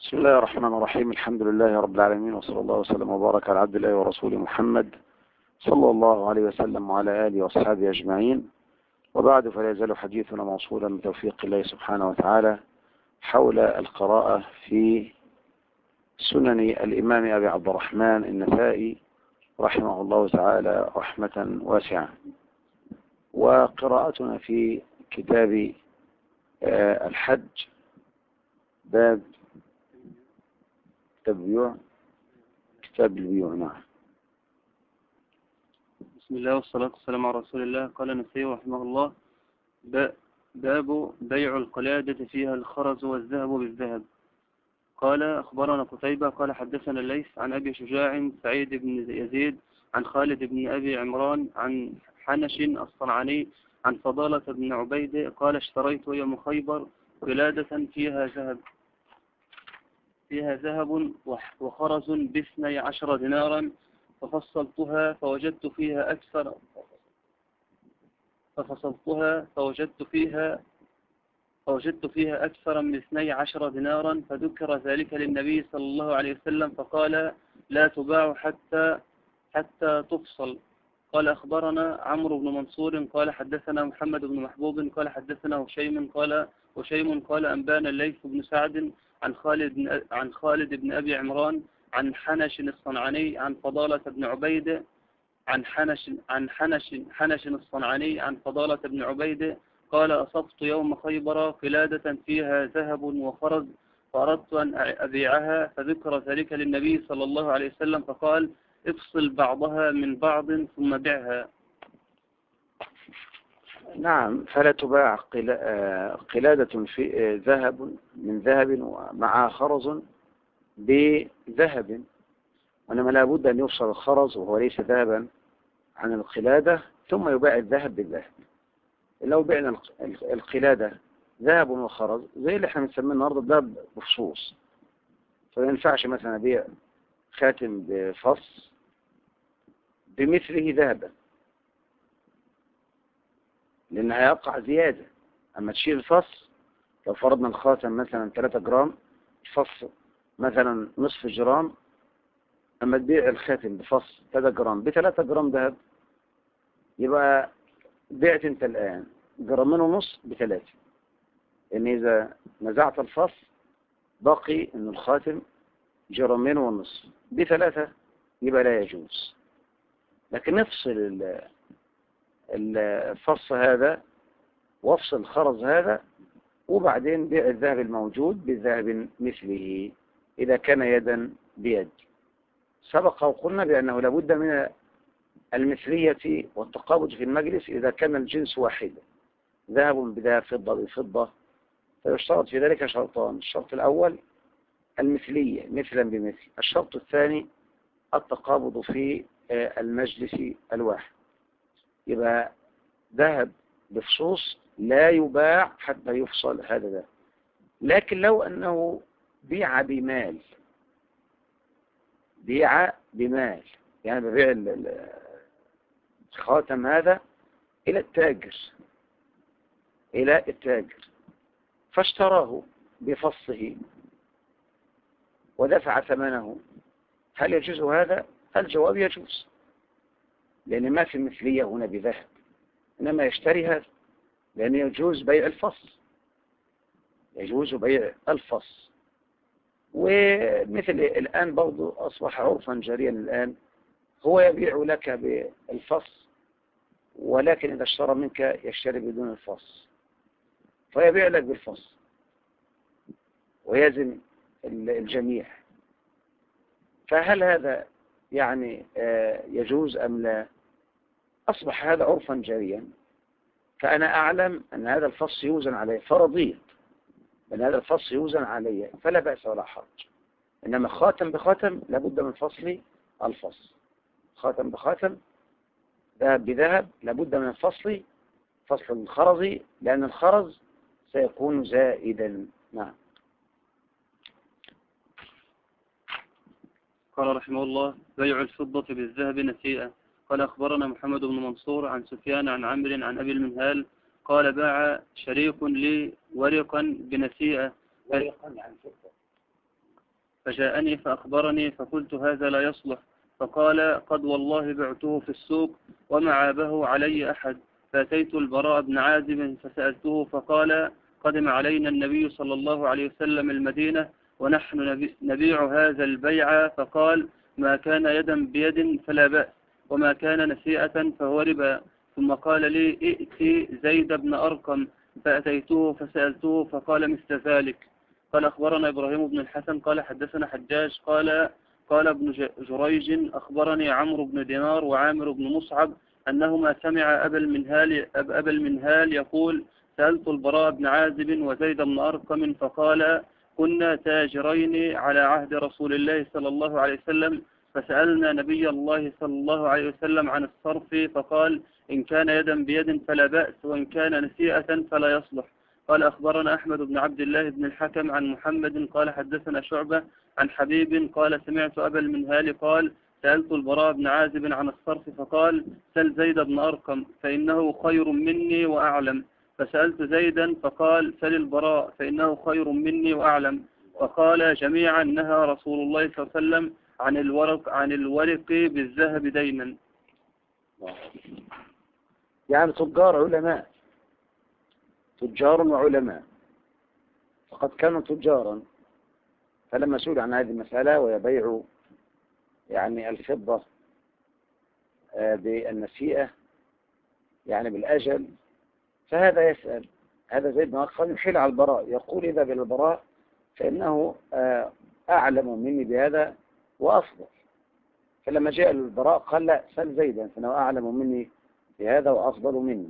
بسم الله الرحمن الرحيم. الحمد لله رب العالمين، وصلى الله وسلم وبارك على عبد الله ورسوله محمد صلى الله عليه وسلم وعلى آله وأصحابه أجمعين. وبعد، فلا يزال حديثنا موصولا بتوفيق الله سبحانه وتعالى حول القراءة في سنن الإمام أبي عبد الرحمن النسائي رحمه الله تعالى رحمة واسعة. وقراءتنا في كتاب الحج، باب كتاب البيوع. نعم. بسم الله والصلاة والسلام على رسول الله. قال النسائي رحمه الله: باب بيع القلادة فيها الخرز والذهب بالذهب. قال: أخبرنا قتيبة قال حدثنا الليث عن أبي شجاع سعيد بن يزيد عن خالد بن أبي عمران عن حنش الصنعاني عن فضالة بن عبيد قال: اشتريت يوم خيبر قلادة فيها ذهب وخرز ب12 دينارا، ففصلتها فوجدت فيها أكثر من 12 دينارا، فذكر ذلك للنبي صلى الله عليه وسلم فقال: لا تباع حتى تفصل. قال: أخبرنا عمرو بن منصور قال حدثنا محمد بن محبوب قال حدثنا هشيم قال أنبانا الليث بن سعد عن خالد بن أبي عمران عن حنش الصنعاني عن فضالة بن عبيد حنش الصنعاني عن فضالة بن عبيد قال: أصبت يوم خيبر قلادة فيها ذهب وخرز، فأردت أن أبيعها، فذكر ذلك للنبي صلى الله عليه وسلم فقال: افصل بعضها من بعض ثم بيعها. نعم. فلا تباع قلادة في ذهب من ذهب ومع خرز بذهب، وإنما لا بد أن يفصل الخرز وهو ليس ذهبا عن القلادة ثم يباع الذهب بالذهب. لو بعنا القلادة ذهب وخرز زي اللي احنا بنسميه النهارده الذهب بفصوص، فما ينفعش مثلا أبيع خاتم بفص بمثله ذهبا، لأن هيقع زيادة. أما تشيل الفص، لو فرضنا الخاتم مثلا 3 جرام، الفص مثلا نصف جرام، أما تبيع الخاتم بفص 3 جرام ب3 جرام ذهب، يبقى بعت انت الآن جرامين ونص ب3. لأن إذا نزعت الفص باقي أن الخاتم جرامين ونص ب3، يبقى لا يجوز. لكن نفصل الفص هذا وافصل الخرز هذا، وبعدين بيع الذهب الموجود بالذهب مثله إذا كان يدا بيد. سبق وقلنا بأنه لابد من المثلية والتقابض في المجلس إذا كان الجنس واحدا، ذهب بذهب، فضة بفضة، فيشترط في ذلك شرطان: الشرط الأول المثلية مثلا بمثل، الشرط الثاني التقابض في المجلس الواحد. يبقى ذهب بفصوص لا يباع حتى يفصل هذا ذهب. لكن لو أنه بيع بمال، يعني ببيع الخاتم هذا إلى التاجر فاشتراه بفصه ودفع ثمنه، هل يجوز هذا؟ الجواب يجوز، لأن ما في مثلية هنا بذهب، إنما يشتري هذا، لأن يجوز بيع الفص. ومثل الآن برضو أصبح عرفا جاريا الآن، هو يبيع لك بالفص، ولكن إذا اشترى منك يشتري بدون الفص، فيبيع لك بالفص ويزن الجميع. فهل هذا يعني يجوز أم لا؟ أصبح هذا عرفا جاريا، فأنا أعلم أن هذا الفص يوزن عليه، فرضيت أن هذا الفص يوزن عليه، فلا بأس ولا حرج. إنما خاتم بخاتم لابد من فصل الفص، خاتم بخاتم، ذهب بذهب، لابد من فصل الخرز، لأن الخرز سيكون زائدا. نعم. قال رحمه الله: بيع الفضة بالذهب نسيئة. قال: أخبرنا محمد بن منصور عن سفيان عن عمرو عن أبي المنهال قال: باع شريك لي ورقا بنسيئة. ورقا يعني فضة. فجاءني فأخبرني فقلت هذا لا يصلح. فقال قد والله بعته في السوق وما عابه علي أحد. فأتيت البراء بن عازب فسألته فقال قدم علينا النبي صلى الله عليه وسلم المدينة ونحن نبيع هذا البيع، فقال ما كان يدا بيد فلا بأس، وما كان نسيئة فهو ربا. ثم قال لي ائت زيد بن أرقم، فأتيته فسألته فقال مثل ذلك. قال أخبرنا إبراهيم بن الحسن قال حدثنا حجاج قال ابن جريج أخبرني عمرو بن دينار وعامر بن مصعب أنهما سمع أبا المنهال يقول سألت البراء بن عازب وزيد بن أرقم فقال كنا تاجرين على عهد رسول الله صلى الله عليه وسلم، فسألنا نبي الله صلى الله عليه وسلم عن الصرف فقال إن كان يدا بيد فلا بأس، وإن كان نسيئة فلا يصلح. قال أخبرنا أحمد بن عبد الله بن الحكم عن محمد قال حدثنا شعبة عن حبيب قال سمعت أبا المنهال قال سألت البراء بن عازب عن الصرف فقال سل زيد بن أرقم فإنه خير مني وأعلم. فسألت زيدا فقال سل البراء فإنه خير مني وأعلم. فقال جميعا نهى رسول الله صلى الله عليه وسلم عن الورق بالذهب دينا. يعني تجار علماء، تجار وعلماء، فقد كانوا تجارا، فلما سئل عن هذه المسألة ويبيع يعني الفضة بالنسيئة يعني بالأجل، فهذا يسأل هذا زيد بن أرقم يحيل على البراء يقول إذا بالبراء فإنه أعلم مني بهذا وأفضل. فلما جاء البراء قال لا سل زيدا فإنه أعلم مني بهذا وأفضل مني.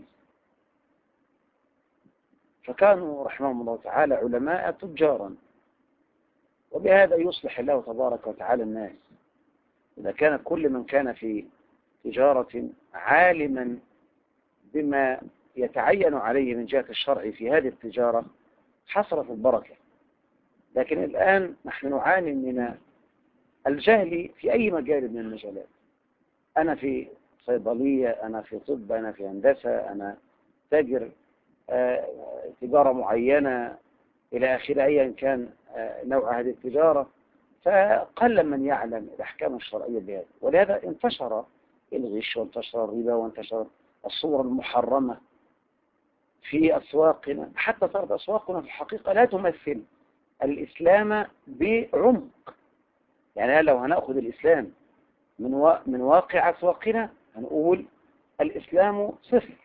فكانوا رحمهم الله تعالى علماء تجارا، وبهذا يصلح الله تبارك وتعالى الناس. إذا كان كل من كان في تجارة عالما بما يتعين عليه من جهة الشرع في هذه التجارة حصلت البركة. لكن الآن نحن نعاني من الجهل في أي مجال من المجالات. أنا في صيدلية، أنا في طب، أنا في هندسة، أنا تاجر تجارة معينة إلى آخره أيا كان نوع هذه التجارة، فقل من يعلم الأحكام الشرعية بهذا. ولهذا انتشر الغش وانتشر الربا وانتشر الصور المحرمة في أسواقنا، حتى صارت أسواقنا في الحقيقة لا تمثل الإسلام بعمق. يعني لو هنأخذ الإسلام من واقع أسواقنا هنقول الإسلام صفر.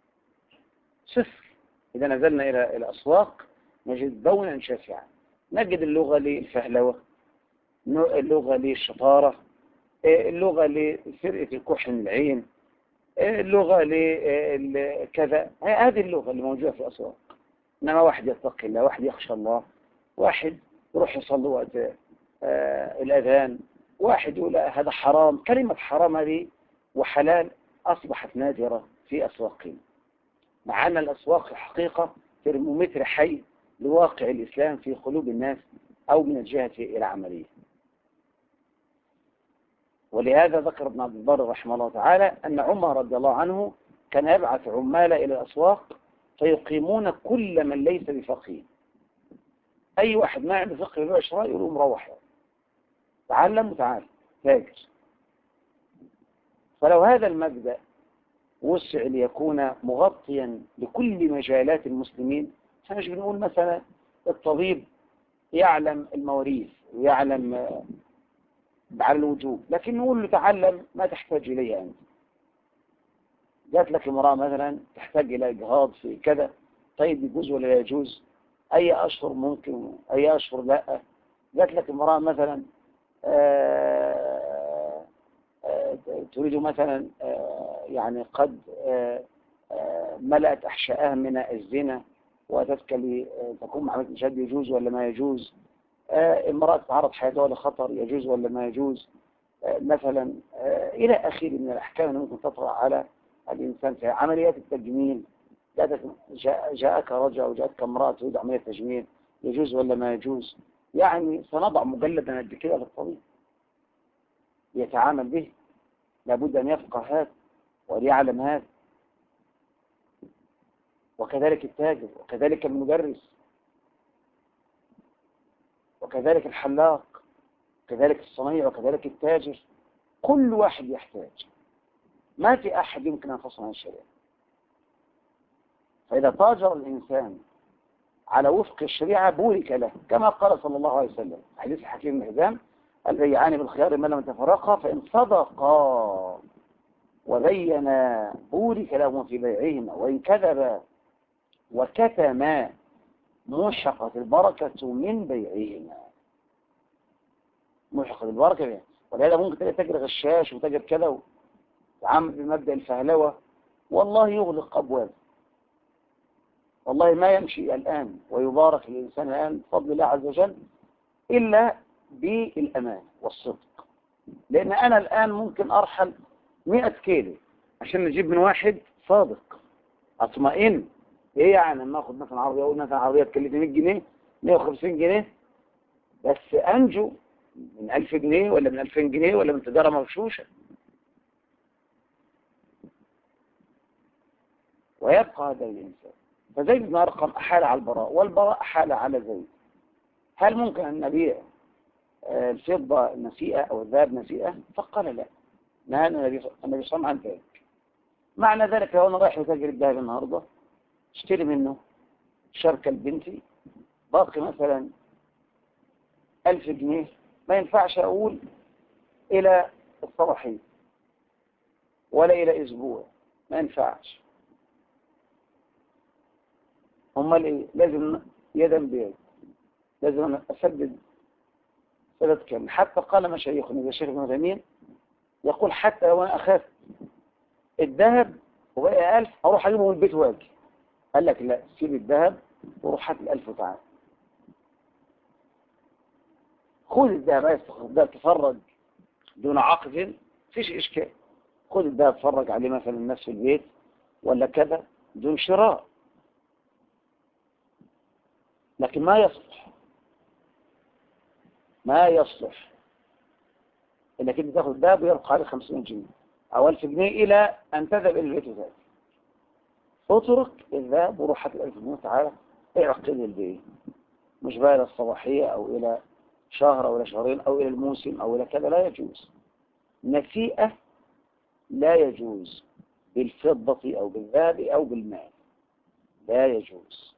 إذا نزلنا إلى الأسواق نجد بونا شاسعا، نجد اللغة للفهلوة، اللغة للشطارة، اللغة لسرقة الكحل من العين، اللغة لكذا. هذه اللغة اللي موجودة في الأسواق. إنما واحد يتقي الله، واحد يخشى الله، واحد يروح يصلي وقت الأذان، واحد يقول هذا حرام. كلمة حرام هذه وحلال أصبحت نادرة في أسواقنا، مع أن الأسواق الحقيقة ترمومتر حي لواقع الإسلام في قلوب الناس أو من الجهة العملية. ولهذا ذكر ابن عبد البر رحمه الله تعالى أن عمر رضي الله عنه كان يبعث عمال إلى الأسواق فيقيمون كل من ليس بفقيه. أي واحد ما عنده فقه له إشراء يقولوا مروح تعلم وتعال تاجر. فلو هذا المبدأ وسع ليكون مغطيا لكل مجالات المسلمين، فمش بنقول مثلا الطبيب يعلم المواريث ويعلم على الوجوب، لكن نقول له تعلم ما تحتاج إليه أنت. جات لك امرأة مثلا تحتاج إلى إجهاض في كذا، طيب يجوز ولا لا يجوز؟ أي أشهر ممكن، أي أشهر لا؟ جات لك امرأة مثلا تريد مثلا يعني قد ملأت أحشائها من الزنا وتذكى تكون مع مشاهد، يجوز ولا ما يجوز؟ امرأة تعرض حياتها لخطر، يجوز ولا ما يجوز؟ مثلا إلى آخره من الأحكام اللي ممكن تطرأ على الإنسان في عمليات التجميل. جاءك رجل أو جاءتك امرأة تريد عملية تجميل، يجوز ولا ما يجوز؟ يعني سنضع مجلدا قد كده للطبيب يتعامل به، لابد أن يفقه هذا وأن يعلم هذا. وكذلك التاجر، وكذلك المدرس، وكذلك الحلاق، كذلك الصنيع وكذلك التاجر، كل واحد يحتاج، ما في أحد يمكن أن ينفصل عن الشريعة. فإذا تاجر الإنسان على وفق الشريعة بورك له، كما قال صلى الله عليه وسلم حديث الحكيم بن حزام: البيعان بالخيار ما لم يتفرقا، فإن صدقا وبينا بورك لهما في بيعهما، وإن كذبا وكتما محقت البركة من بيعهما. محقت البركة بيعهما. ولهذا ممكن تلاقي تاجر غشاش وتاجر كذا وعامل بمبدأ الفهلوة، والله يغلق أبواب. والله ما يمشي الآن ويبارك الإنسان الآن بفضل الله عز وجل إلا بالأمان والصدق. لأن أنا الآن ممكن أرحل 100 كيلو عشان نجيب من واحد صادق أطمئن. إيه يعني لما أخذ مثلا عربية، أقول مثلا عربية تكلفني 100 جنيه 150 جنيه بس أنجو من 1000 جنيه ولا من 2000 جنيه ولا من تجارة مغشوشة. ويبقى هذا الإنسان. فزيد بن أرقم أحال على البراء، والبراء أحال على زيد. هل ممكن أن نبيع الفضة نسيئة أو الذهب نسيئة؟ فقال لا، نهى النبي صلى الله عليه وسلم عن ذلك. معنى ذلك لو أنا رايح لتاجر الذهب النهاردة اشتري منه شركة لبنتي باقي مثلا 1000 جنيه، ما ينفعش أقول إلى الصباحية ولا إلى أسبوع، ما ينفعش. امال ايه؟ لازم يدا بيد، لازم أنا اسدد سدد كامل. حتى قال مشايخنا زي شيخ ابن تيمية يقول حتى لو انا اخذت الذهب وبقي 1000 اروح اجيبه من البيت واجي، قال لك لا، سيب الذهب وروح هات ال1000 وتعال. خذ الذهب، عايز تفرج دون عقد فيش اشكال، خذ الذهب تفرج عليه مثلا الناس في البيت ولا كذا دون شراء. لكن ما يصلح انك انت تاخذ ذهب ويبقى عليه 500 جنيه او 1000 جنيه الى ان تذهب الى البيت ذلك. اترك الذهب وروح هات ال1000 جنيه تعالى اعقد البيت، مش بقى الى الصباحيه او الى شهر او الى شهرين او الى الموسم او الى كذا، لا يجوز. نسيئه لا يجوز بالفضه او بالذهب او بالمال، لا يجوز،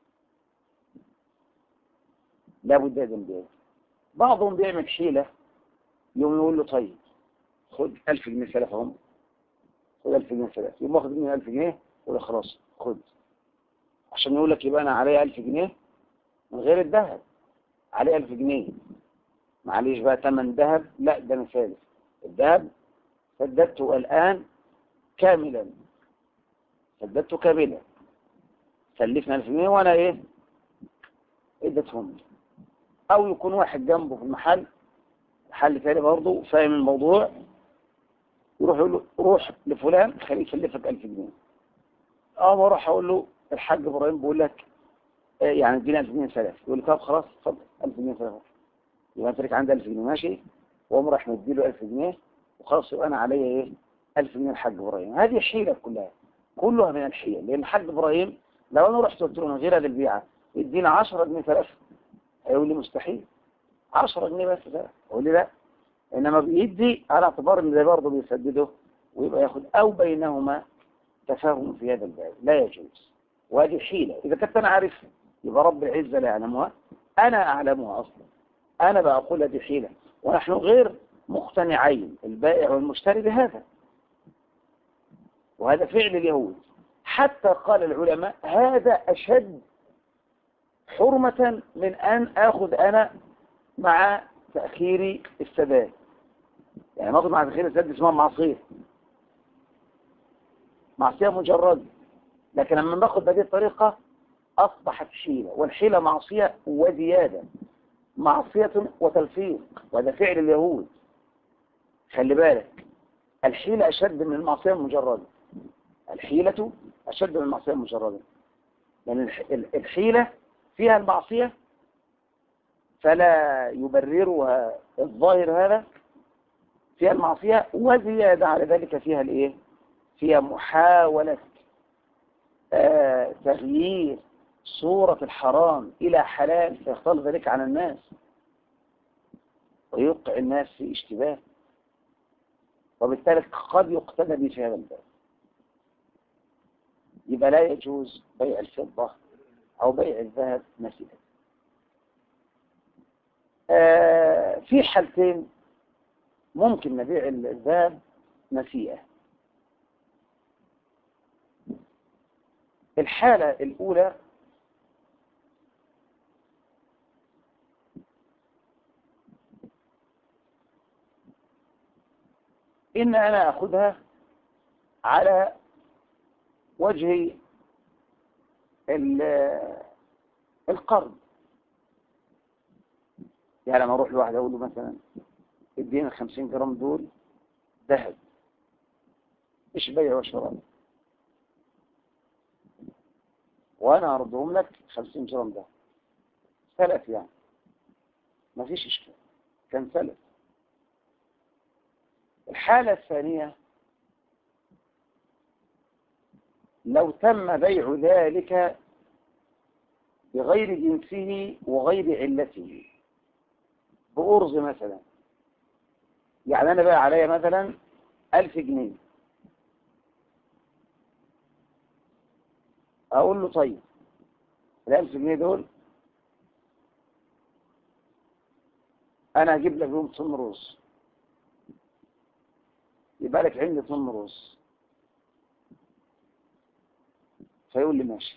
لا بد من ذلك. بعضهم بيعمل حيله، يوم يقول له طيب خد 1000 جنيه سلفهم، خد 1000 جنيه سلف، يقوم واخد مني 1000 جنيه ولا خلاص خد، عشان يقول لك يبقى انا عليا 1000 جنيه من غير الذهب، عليه 1000 جنيه معليش بقى ثمن ذهب، لا ده انا سالف الذهب سددته الان كاملا، سددته كاملا، سلفنا 1000 جنيه وانا ايه اديتهم. او يكون واحد جنبه في المحل، محل ثاني برضه فاهم الموضوع، يروح يقول له روح لفلان خليه يسلفك 1000 جنيه. ما اروح اقول له الحاج ابراهيم بيقول لك يعني اديني 1000 جنيه سلف، يقول لي طب خلاص اتفضل 1000 جنيه سلف، يبقى انت لك عندي 1000 جنيه ماشي، واقوم راح مديله 1000 جنيه وخلاص يبقى انا عليا ايه 1000 جنيه الحاج ابراهيم. هذه حيله كلها من الحيل. لان الحاج ابراهيم لو انا رحت قلت له من غير هذه البيعه ادينا 10 جنيه سلف، هيقول لي مستحيل، 10 جنيه بس سلف، اقول لي لا. انما بيدي على اعتبار ان ده برضه بيسدده ويبقى ياخد، او بينهما تفاهم في هذا الباب، لا يجوز. وهذه حيلة إذا كنت أنا عارفها يبقى رب العزة لا يعلمها، أنا أعلمها أصلا، أنا بقول هذه حيلة، ونحن غير مقتنعين البائع والمشتري بهذا، وهذا فعل اليهود. حتى قال العلماء هذا أشد حرمة من أن أخذ أنا مع تأخير السداد. يعني ما أخذ مع تأخير السداد اسمها معصية مجرد، لكن لما ناخذ بهذه الطريقة أصبحت حيلة، والحيلة معصية وزيادة، معصية وتلفيق، وهذا فعل اليهود. خلي بالك الحيلة أشد من المعصية المجردة، الحيلة أشد من المعصية المجردة، لأن الحيلة فيها المعصية فلا يبررها الظاهر، هذا فيها المعصية وزيادة على ذلك فيها الإيه؟ فيها محاولة تغيير صورة الحرام إلى حلال فيختلط ذلك على الناس. ويوقع الناس في اشتباه، وبالتالي قد يقتدى به في هذا الباب. يبقى لا يجوز بيع الفضة أو بيع الذهب نسيئة. في حالتين ممكن نبيع الذهب نسيئة. الحالة الأولى إن أنا أخذها على وجه القرض. يعني لما أروح لواحد أقول له مثلا ادينا 50 جرام دول ذهب، مش بيع وشراء، وأنا أرضهم لك 50 جرام ذهب، سلف يعني، ما فيش إشكال، كان سلف. الحالة الثانية لو تم بيع ذلك بغير جنسه وغير علته، بأرز مثلا. يعني أنا بقى عليا مثلا 1000 جنيه، أقول له طيب ال1000 جنيه دول أنا هجيب لك بهم طن رز، يبقى لك عندي طن رز. فيقول لي ماشي.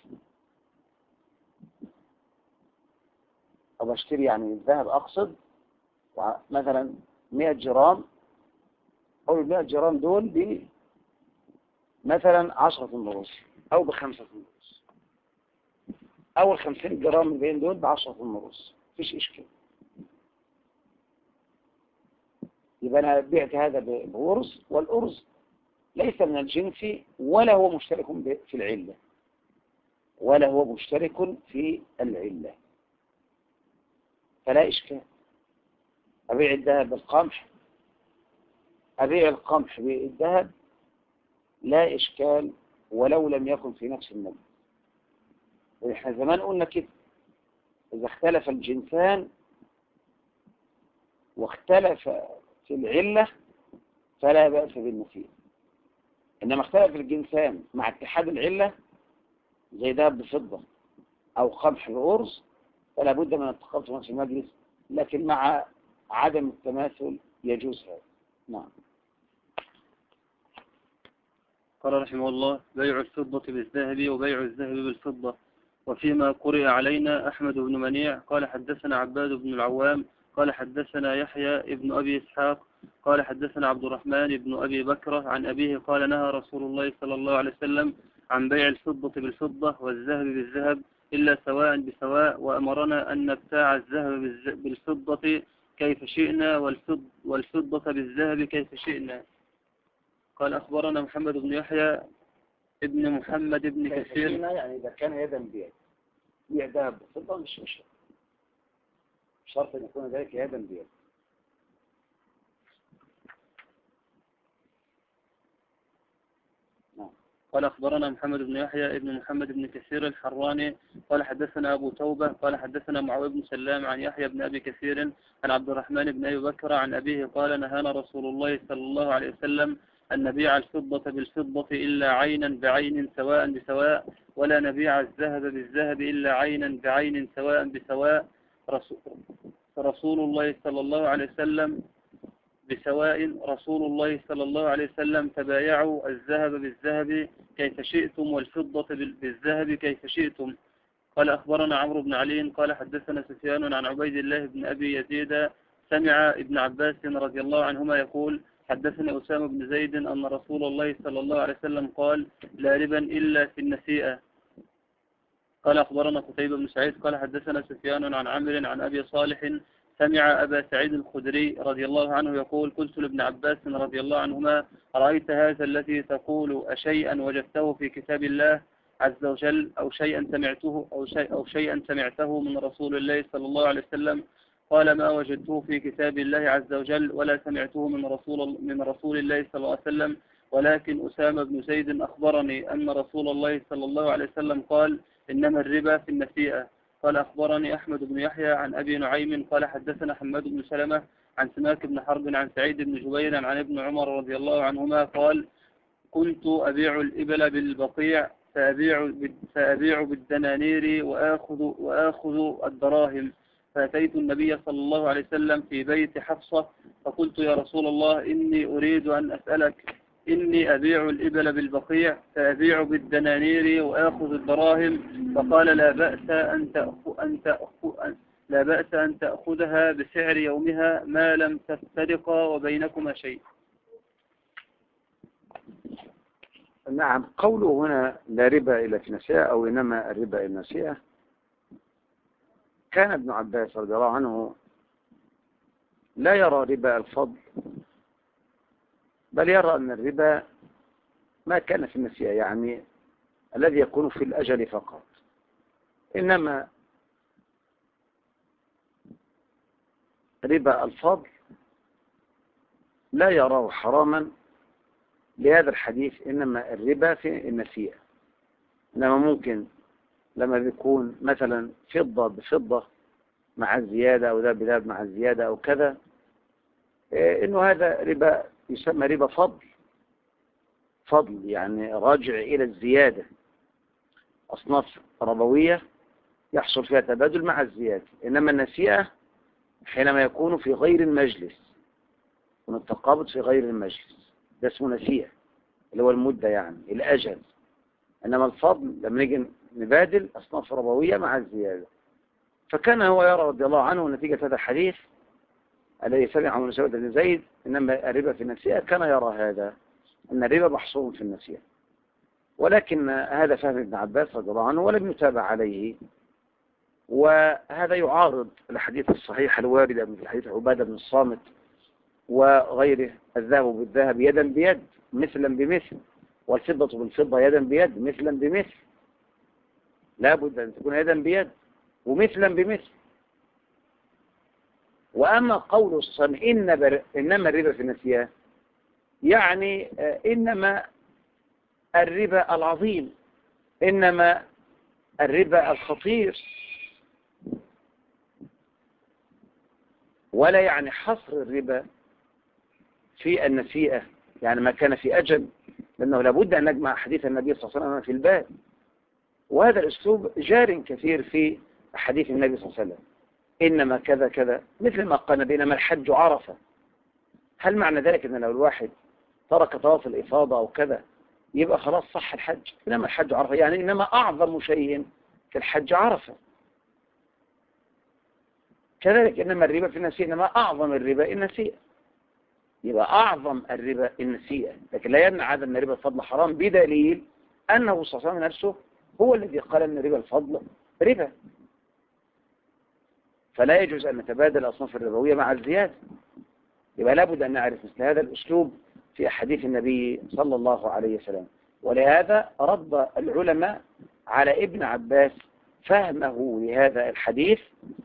أو أشتري يعني الذهب أقصد مثلا 100 جرام، أو 100 جرام دول ب مثلا 10 طن رز أو ب5 طن رز، أو ال 50 جرام اللي بين دول ب10 طن رز، مفيش إشكال. يبقى أنا بعت هذا بأرز، والأرز ليس من الجنس ولا هو مشترك في العلة، ولا هو مشترك في العلة، فلا إشكال. أبيع الذهب بالقمح، أبيع القمح بالذهب، لا إشكال ولو لم يكن في نفس المبلغ. وإحنا زمان قلنا كده، إذا اختلف الجنسان واختلف في العلة فلا بأس بالنسيء. إنما اختلف الجنسان مع اتحاد العلة زي ذهب بفضة أو قمح بأرز، فلا بد من التقاط في نفس المجلس، لكن مع عدم التماثل يجوز هذا. نعم. قال رحمه الله: بيع الفضة بالذهب وبيع الذهب بالفضة. وفيما قرئ علينا أحمد بن منيع قال حدثنا عباد بن العوام قال حدثنا يحيى ابن أبي إسحاق قال حدثنا عبد الرحمن بن أبي بكر عن أبيه قال نهى رسول الله صلى الله عليه وسلم عن بيع الفضة بالفضة والذهب بالذهب إلا سواء بسواء، وأمرنا أن نبتاع الذهب بالفضة كيف شئنا والفضة بالذهب كيف شئنا. قال أخبرنا محمد بن يحيى ابن محمد بن كثير. يعني إذا كان يدا بيد، بيع ذهب بفضة مش شرط أن يكون ذلك يدا بيد. قال أخبرنا محمد بن يحيى ابن محمد بن كثير الحراني قال حدثنا أبو توبة قال حدثنا معاوية بن سلام عن يحيى بن أبي كثير عن عبد الرحمن بن أبي بكر عن أبيه قال نهانا رسول الله صلى الله عليه وسلم أن نبيع الفضة بالفضة إلا عينا بعين سواء بسواء، ولا نبيع الذهب بالذهب إلا عينا بعين سواء بسواء. رسول الله صلى الله عليه وسلم بسواء رسول الله صلى الله عليه وسلم تبايعوا الذهب بالذهب كيف شئتم والفضة بالذهب كيف شئتم. قال أخبرنا عمرو بن علي قال حدثنا سفيان عن عبيد الله بن أبي يزيد سمع ابن عباس رضي الله عنهما يقول حدثنا أسامة بن زيد أن رسول الله صلى الله عليه وسلم قال لا ربا إلا في النسيئة. قال أخبرنا قتيبة بن سعيد قال حدثنا سفيان عن عمرو عن أبي صالح سمع أبا سعيد الخدري رضي الله عنه يقول قلت لابن عباس رضي الله عنهما أرأيت هذا الذي تقول أشيئا وجدته في كتاب الله عز وجل أو شيئا سمعته من رسول الله صلى الله عليه وسلم؟ قال ما وجدته في كتاب الله عز وجل ولا سمعته من رسول الله صلى الله عليه وسلم، ولكن أسامة بن زيد أخبرني أن رسول الله صلى الله عليه وسلم قال إنما الربا في النسيئة. قال أخبرني أحمد بن يحيى عن أبي نعيم قال حدثنا حماد بن سلمة عن سماك بن حرب عن سعيد بن جبير عن ابن عمر رضي الله عنهما قال: كنت أبيع الإبل بالبقيع فأبيع بالدنانير وآخذ الدراهم، فأتيت النبي صلى الله عليه وسلم في بيت حفصة فقلت: يا رسول الله، إني أريد أن أسألك، إني أبيع الإبل بالبقيع فأبيع بالدنانير وآخذ الدراهم، فقال: لا بأس أن تأخذها بسعر يومها ما لم تفترقا وبينكما شيء. نعم، قوله هنا لا ربا إلا في نسيئة أو إنما الربا إلا نسيئة، كان ابن عباس رضي الله عنه لا يرى ربا الفضل، بل يرى أن الربا ما كان في النسيئة، يعني الذي يكون في الأجل فقط. إنما ربا الفضل لا يراه حراما لهذا الحديث، إنما الربا في النسيئة. إنما ممكن لما بيكون مثلا فضة بفضة مع الزيادة أو ذهب بذهب مع الزيادة أو كذا، إنه هذا ربا يسمى ربا فضل، يعني راجع إلى الزيادة. أصناف ربوية يحصل فيها تبادل مع الزيادة. إنما النسيئة حينما يكون في غير المجلس، يكون التقابض في غير المجلس، ده اسمه نسيئة، اللي هو المدة يعني الأجل. إنما الفضل لما نيجي نبادل أصناف ربوية مع الزيادة. فكان هو يرى رضي الله عنه نتيجة هذا الحديث الذي سمعه من سعيد بن زيد إنما الربا في النسيئة، كان يرى هذا أن الربا محصور في النسيئة. ولكن هذا فهم ابن عباس رضي الله عنه ولم يتابع عليه، وهذا يعارض الحديث الصحيح الواردة من حديث عبادة بن الصامت وغيره: الذهب بالذهب يدا بيد مثلا بمثل، والفضة بالفضة يدا بيد مثلا بمثل. لا بد أن تكون يدا بيد ومثلا بمثل. وأما قول الصنع إنما الربا في النسيئة، يعني إنما الربا العظيم، إنما الربا الخطير، ولا يعني حصر الربا في النسيئة، يعني ما كان في أجل، لأنه لابد أن نجمع حديث النبي صلى الله عليه وسلم في الباب. وهذا الأسلوب جار كثير في حديث النبي صلى الله عليه وسلم: إنما كذا كذا، مثل ما قال بينما الحج عرفة. هل معنى ذلك أن لو الواحد ترك طواف الإفاضة أو كذا يبقى خلاص صح الحج؟ إنما الحج عرفة، يعني إنما أعظم شيء في الحج عرفة. كذلك إنما الربا في النسيئة، إنما أعظم الربا النسيئة، يبقى أعظم الربا النسيئة. لكن لا يمنع هذا أن ربا الفضل حرام، بدليل أنه صلى الله عليه وسلم نفسه هو الذي قال أن ربا الفضل ربا. فلا يجوز أن نتبادل الأصناف الربوية مع الزيادة. يبقى لابد أن نعرف مثل هذا الأسلوب في أحاديث النبي صلى الله عليه وسلم. ولهذا رد العلماء على ابن عباس فهمه لهذا الحديث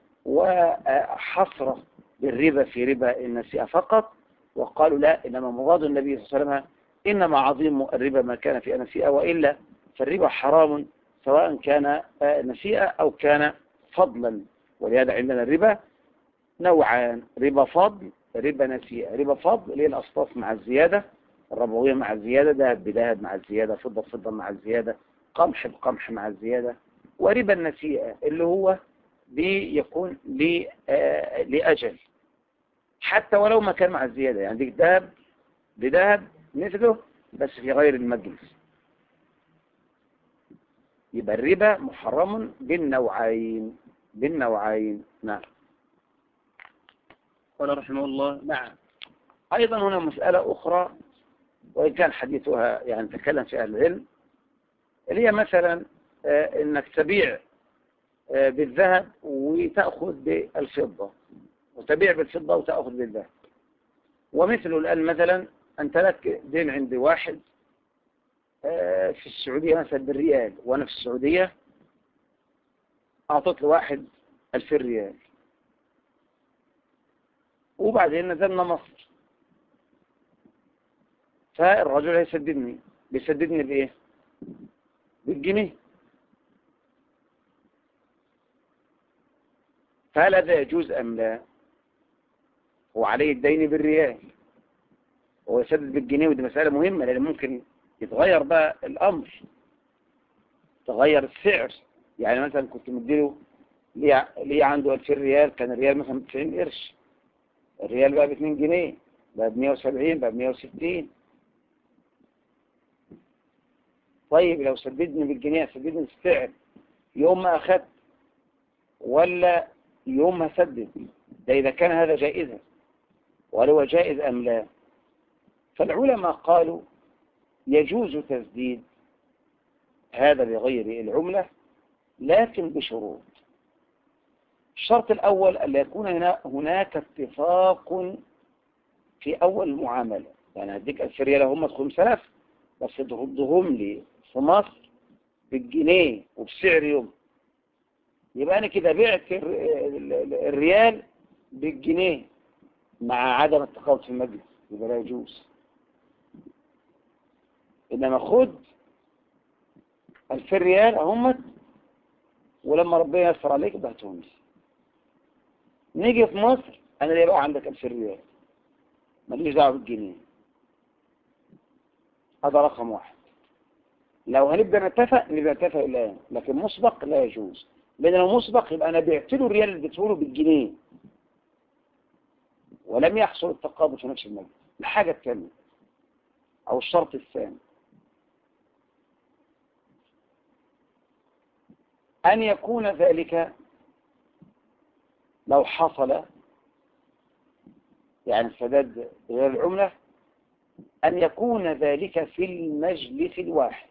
وحصره بالربا في ربا النسيئة فقط، وقالوا لا، إنما مراد النبي صلى الله عليه وسلم إنما عظيم الربا ما كان في النسيئة، وإلا فالربا حرام سواء كان نسيئة أو كان فضلا. ولهذا عندنا الربا نوعان: ربا فضل، ربا نسيئة. ربا فضل اللي هي الأصناف مع الزيادة الربوية مع الزيادة، ذهب بذهب مع الزيادة، فضة بفضة مع الزيادة، قمح بقمح مع الزيادة. وربا النسيئة اللي هو بيكون لأجل، حتى ولو ما كان مع الزيادة، يعني ديك ذهب بذهب مثله بس في غير المجلس. يبقى الربا محرم بالنوعين. نعم. قال رحمه الله: نعم. أيضا هنا مسألة أخرى، وإن كان حديثها يعني تكلم في أهل العلم، اللي هي مثلا إنك تبيع بالذهب وتأخذ بالفضة، وتبيع بالفضة وتأخذ بالذهب. ومثله الآن مثلا أنت لك دين عند واحد في السعودية مثلا بالريال، وأنا في السعودية أعطيت لواحد 2000 ريال، وبعدين نزلنا مصر، فالرجل بيسددني بإيه؟ بالجنيه. فهل هذا يجوز أم لا؟ وعليه الدين بالريال هو يسدد بالجنيه، ودي مسألة مهمة لأن ممكن يتغير بقى الأمر، تغير السعر. يعني مثلا كنت مديله ليه عنده 2000 ريال، كان الريال مثلا ب 90 قرش، الريال بقى ب 2 جنيه، بقى ب 170، بقى ب 160. طيب لو سددني بالجنيه سددني السعر يوم ما أخذت ولا يوم ما سدد؟ ده إذا كان هذا جائزا، وهل هو جائز أم لا؟ فالعلماء قالوا يجوز تسديد هذا بغير العملة لكن بشروط. الشرط الأول أن يكون هناك اتفاق في أول المعاملة. يعني هديك 1000 ريال هم 5000 بس تردهم لي في مصر بالجنيه وبسعر يوم، يبقى أنا كده بعت الريال بالجنيه مع عدم التقاعد في المجلس، يبقى لا يجوز. إنما خد 2000 ريال هم، ولما ربنا يسر عليك بعتهم لي. نيجي في مصر أنا اللي بقى عندك 2000 ريال ماليش دعوه بالجنيه. هذا رقم واحد. لو هنبدأ نتفق نبقى نتفق الآن، لكن مسبق لا يجوز، لأن لو مسبق يبقى أنا بعت له الريال اللي اديته له بالجنيه ولم يحصل التقابض في نفس المجلس. الحاجة الثانية أو الشرط الثاني أن يكون ذلك لو حصل، يعني السداد غير العملة، أن يكون ذلك في المجلس الواحد.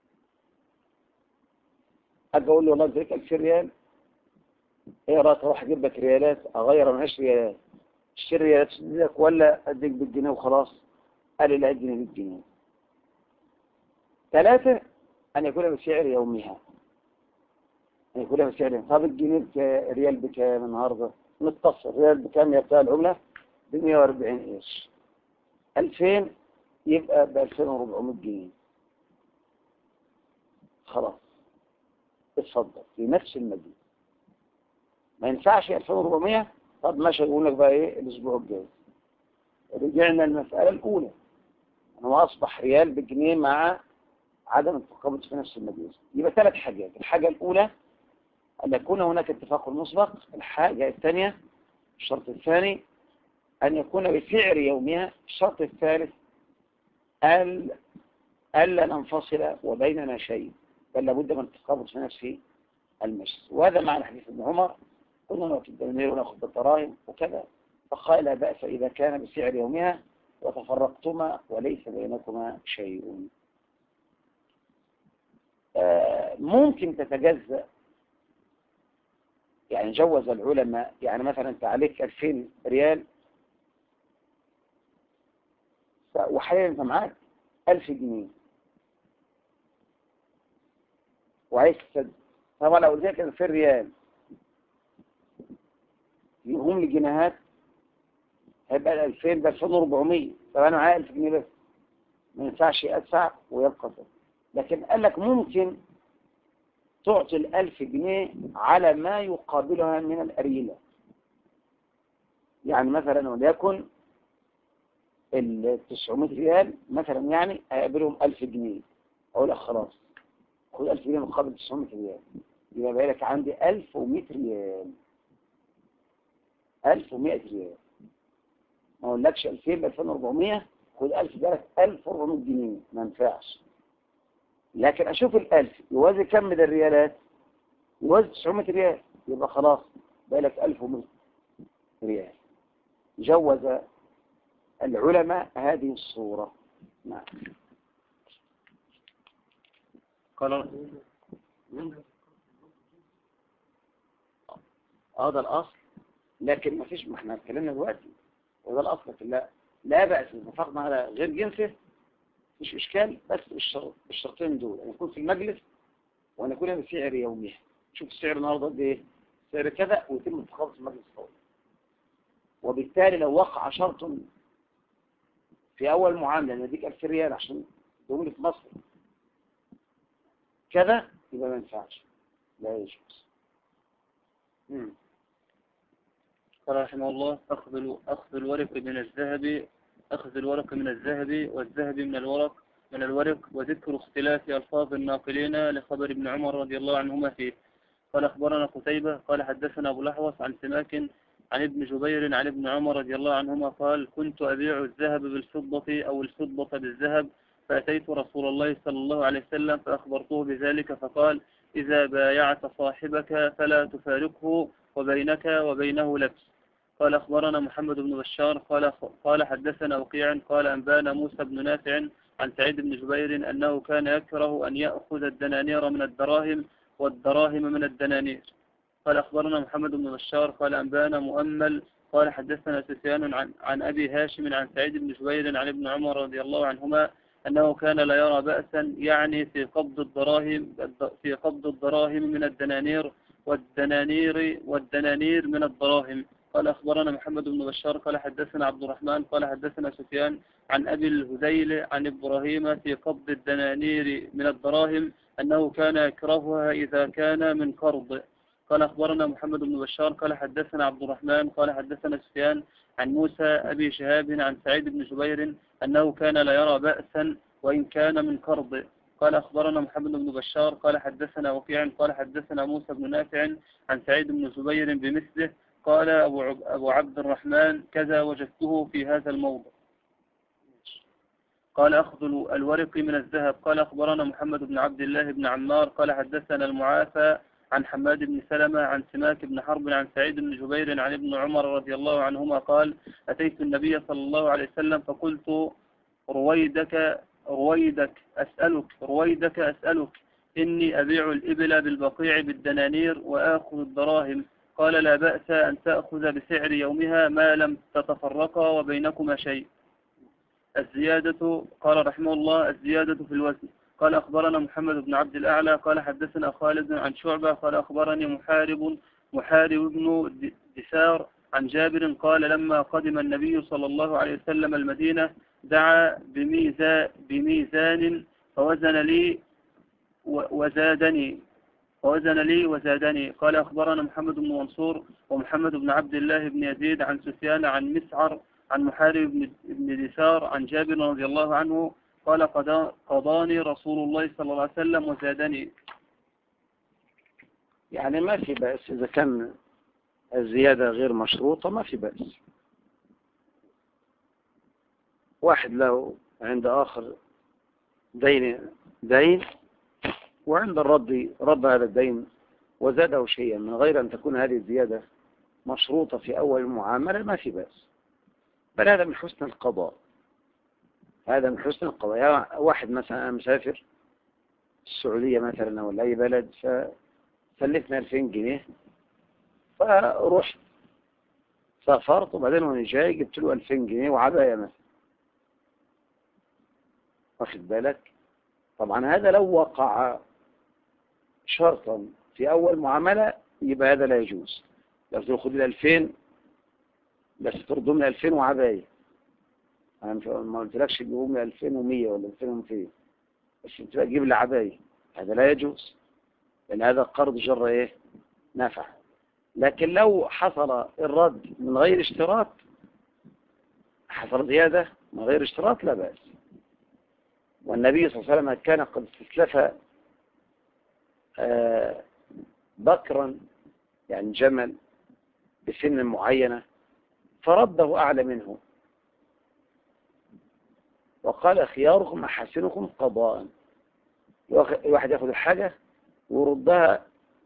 أجي أقول له والله اديك 1000 ريال، إيه رأيك أروح أجيب لك ريالات أغير من 10 ريالات، اشتري ريالات لك ولا أديك بالجنيه وخلاص؟ قال لي لا اديني بالجنيه. 3 أن يكون بسعر يومها، أن يكون بسعر يومها. طب الجنيه ريال بكام النهارده؟ متصل ريال بكام يا بتاع العملة؟ ب 140 قرش. 2000 يبقى ب 2400 جنيه. خلاص اتفضل في نفس المجلس. ما ينفعش 2400. طب ماشي، يقول لك بقى ايه الاسبوع الجاي. رجعنا المسألة الأولى، أنه أصبح ريال بجنيه مع عدم التقابض في نفس المجلس. يبقى 3 حاجات. الحاجة الأولى أن يكون هناك اتفاق مسبق. الحاجة الثانية الشرط الثاني أن يكون بسعر يومها. الشرط الثالث ألا ننفصل وبيننا شيء، بل لابد من التقابض في نفس المجلس. وهذا معنى حديث ابن عمر، كنا نأتي الدنيا ونأخذ بالدراهم وكذا، فقال لا بأس إذا كان بسعر يومها وتفرقتما وليس بينكما شيء. ممكن تتجزأ، يعني جوز العلماء، يعني مثلا انت عليك 2000 ريال وحاليا انت معاك 1000 جنيه وعايز تسدد. طبعا لو قلت لك 2000 ريال يقوم لي جنيهات هيبقى ال 2000 ب 2400. طب انا معايا 1000 جنيه بس، ما ينفعش ادفع ويبقى صفر. لكن قال لك ممكن تعطي ال 1000 جنيه على ما يقابلها من الأريلة. يعني مثلا وليكن ال 900 ريال مثلا يعني هيقابلهم 1000 جنيه، اقول لك خلاص خد 1000 جنيه مقابل 900 ريال، يبقى بقى لك عندي 1100 ريال. 1100 ريال، ما اقولكش 2000 ب 2400، خد 1000 بالك 1400 جنيه، ما ينفعش. لكن اشوف ال1000 يوازي كم من الريالات، يوازي 900 ريال، يبقى خلاص بقى لك 1100 ريال. جوز العلماء هذه الصورة. نعم. قال هذا الأصل، لكن ما فيش، ما احنا اتكلمنا دلوقتي وده الأصل في الله. لا بأس إذا اتفقنا على غير جنسه مش إشكال، بس الشرطين دول أن يكون في المجلس وأن يكون بسعر يومها. شوف السعر النهارده قد إيه، سعر كذا، ويتم التقابض في المجلس الصوت. وبالتالي لو وقع شرط في أول معاملة أن يديك 1000 ريال عشان تقوم في مصر كذا، يبقى ما ينفعش، لا يجوز. قال رحمه الله: أخذ الورق من الذهب، أخذ الورق من الذهب والذهب من الورق، وذكر اختلاف ألفاظ الناقلين لخبر ابن عمر رضي الله عنهما فيه. قال أخبرنا قتيبة قال حدثنا أبو الأحوص عن سماك عن ابن جبير عن ابن عمر رضي الله عنهما قال: كنت أبيع الذهب بالفضة أو الفضة بالذهب، فأتيت رسول الله صلى الله عليه وسلم فأخبرته بذلك، فقال: إذا بايعت صاحبك فلا تفارقه، وبينك وبينه لبس. قال أخبرنا محمد بن بشار قال حدثنا وقيع قال أنبانا موسى بن نافع عن سعيد بن جبير أنه كان يكره أن يأخذ الدنانير من الدراهم والدراهم من الدنانير. قال أخبرنا محمد بن بشار قال أنبانا مؤمل قال حدثنا سفيان عن أبي هاشم عن سعيد بن جبير عن ابن عمر رضي الله عنهما أنه كان لا يرى بأسا يعني في قبض الدراهم من الدنانير والدنانير من الدراهم. قال أخبرنا محمد بن بشار قال حدثنا عبد الرحمن قال حدثنا سفيان عن أبي الهذيل عن إبراهيم في قبض الدنانير من الدراهم أنه كان يكرهها إذا كان من قرض. قال أخبرنا محمد بن بشار قال حدثنا عبد الرحمن قال حدثنا سفيان عن موسى أبي شهاب عن سعيد بن جبير أنه كان لا يرى بأسا وإن كان من قرض. قال أخبرنا محمد بن بشار قال حدثنا وقيع قال حدثنا موسى بن نافع عن سعيد بن جبير بمثله. قال أبو عبد الرحمن: كذا وجدته في هذا الموضع. قال: أخذ الورق من الذهب. قال أخبرنا محمد بن عبد الله بن عمار قال حدثنا المعافى عن حماد بن سلمة عن سماك بن حرب عن سعيد بن جبير عن ابن عمر رضي الله عنهما قال: أتيت النبي صلى الله عليه وسلم فقلت: رويدك أسألك إني أبيع الإبل بالبقيع بالدنانير وآخذ الدراهم. قال: لا بأس أن تأخذ بسعر يومها ما لم تتفرقا وبينكما شيء. الزيادة. قال رحمه الله: الزيادة في الوزن. قال أخبرنا محمد بن عبد الأعلى قال حدثنا خالد عن شعبة قال أخبرني محارب بن دثار عن جابر قال: لما قدم النبي صلى الله عليه وسلم المدينة دعا بميزان فوزن لي وزادني. قال أخبرنا محمد بن منصور ومحمد بن عبد الله بن يزيد عن سفيان عن مسعر عن محارب بن دثار عن جابر رضي الله عنه قال: قضاني رسول الله صلى الله عليه وسلم وزادني. يعني ما في بأس إذا كان الزيادة غير مشروطة، ما في بأس. واحد له عند آخر دين وعند الرد رد هذا الدين وزاده شيئا من غير أن تكون هذه الزيادة مشروطة في أول المعاملة، ما في بأس، بل هذا من حسن القضاء. يعني واحد مثلا مسافر السعودية مثلا ولا أي بلد فسلفنا 2000 جنيه فرحت سافرت وبعدين وانا جاي جبت له 2000 جنيه وعباية مثلا، واخد بالك؟ طبعا هذا لو وقع شرطا في أول معاملة يبقى هذا لا يجوز. لو تأخذ ال 2000 بس تردهم ل 2000 وعباية، أنا ما قلتلكش تجيبهم ل 2100 ولا 2200، بس أنت بقى تجيب لي عباية، هذا لا يجوز، لأن هذا قرض جر إيه؟ نفع. لكن لو حصل الرد من غير اشتراط، حصل زيادة من غير اشتراط، لا بأس. والنبي صلى الله عليه وسلم كان قد استسلف بكرا يعني جمل بسن معينة فرده أعلى منه وقال: خياركم أحسنكم قضاء. الواحد يأخذ الحاجة ويردها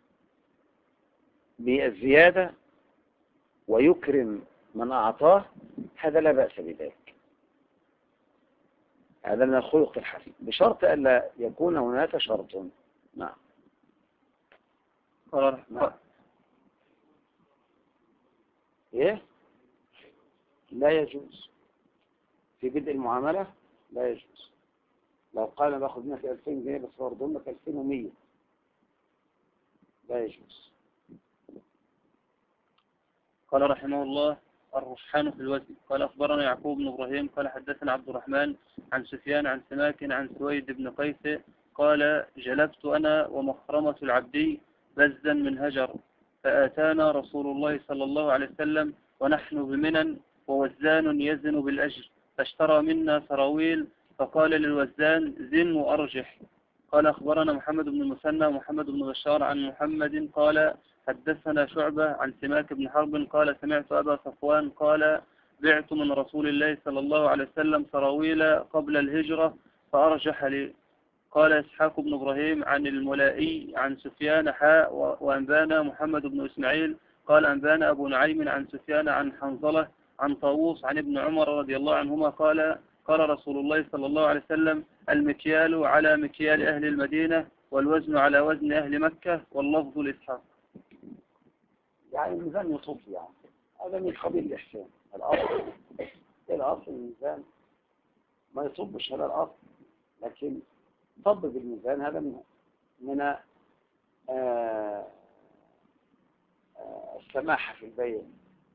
بالزيادة ويكرم من أعطاه، هذا لا بأس بذلك، هذا من الخلق الحسن، بشرط ألا يكون هناك شرط. نعم. نعم. إيه؟ لا يجوز في بدء المعاملة، لا يجوز. لو قال باخذ منك 2000 جنيه بس برضهم لك 2100، لا يجوز. قال رحمه الله: الرجحان في الوزن. قال أخبرنا يعقوب بن إبراهيم قال حدثنا عبد الرحمن عن سفيان عن سماك عن سويد بن قيس قال: جلبت أنا ومخرمة العبدي بزا من هجر، فآتانا رسول الله صلى الله عليه وسلم ونحن بمنن ووزان يزن بالأجر، فاشترى منا سراويل، فقال للوزان زن وأرجح. قال أخبرنا محمد بن المثنى ومحمد بن بشار عن محمد قال حدثنا شعبة عن سماك بن حرب قال سمعت أبا صفوان قال بعت من رسول الله صلى الله عليه وسلم سراويل قبل الهجرة فأرجح لي. قال إسحاق بن إبراهيم عن الملائي عن سفيان حاء وأنبانا محمد بن إسماعيل قال أنبانا أبو نعيم عن سفيان عن حنظلة عن طاووس عن ابن عمر رضي الله عنهما قال قال رسول الله صلى الله عليه وسلم المكيال على مكيال أهل المدينة والوزن على وزن أهل مكة واللفظ لإسحاق. يعني الميزان يصب، يعني هذا من قبيل الإحسان. الأصل الميزان ما يصبش، هذا الأصل، لكن صب بالميزان هذا من السماحة في البيع،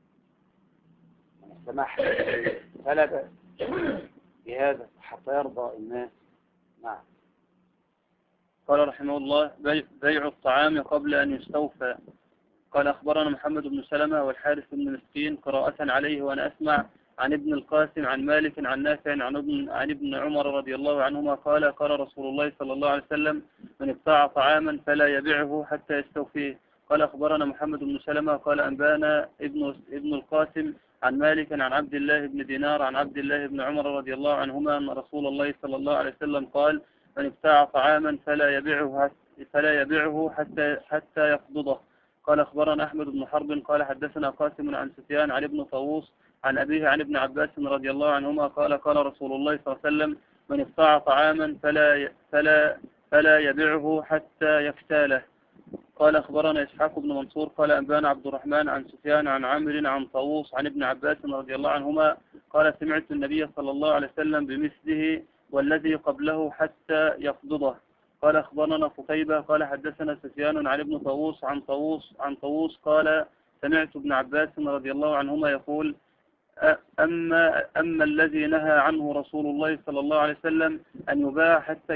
من السماحة في البيع، فلا بأس بهذا حتى يرضى الناس. نعم. قال رحمه الله بيع الطعام قبل أن يستوفى. قال أخبرنا محمد بن سلمة والحارث بن مسكين قراءة عليه وأنا أسمع عن ابن القاسم عن مالك عن نافع عن ابن عمر رضي الله عنهما قال قال رسول الله صلى الله عليه وسلم من ابتاع طعاما فلا يبيعه حتى يستوفيه. قال أخبرنا محمد بن سلمة قال أنبانا ابن القاسم عن مالك عن عبد الله بن دينار عن عبد الله بن عمر رضي الله عنهما أن رسول الله صلى الله عليه وسلم قال من ابتاع طعاما فلا يبيعه حتى يقبضه. قال أخبرنا أحمد بن حرب قال حدثنا قاسم عن سفيان عن ابن طاووس عن أبيه عن ابن عباس رضي الله عنهما قال قال رسول الله صلى الله عليه وسلم من ابتاع طعاما فلا يبيعه حتى يفتاله. قال أخبرنا إسحاق بن منصور قال أنبانا عبد الرحمن عن سفيان عن عمرو عن طاووس عن ابن عباس رضي الله عنهما قال سمعت النبي صلى الله عليه وسلم بمثله والذي قبله حتى يقبضه. قال أخبرنا قتيبة قال حدثنا سفيان عن ابن طاووس عن طاووس قال سمعت ابن عباس رضي الله عنهما يقول أما الذي نهى عنه رسول الله صلى الله عليه وسلم أن يباع حتى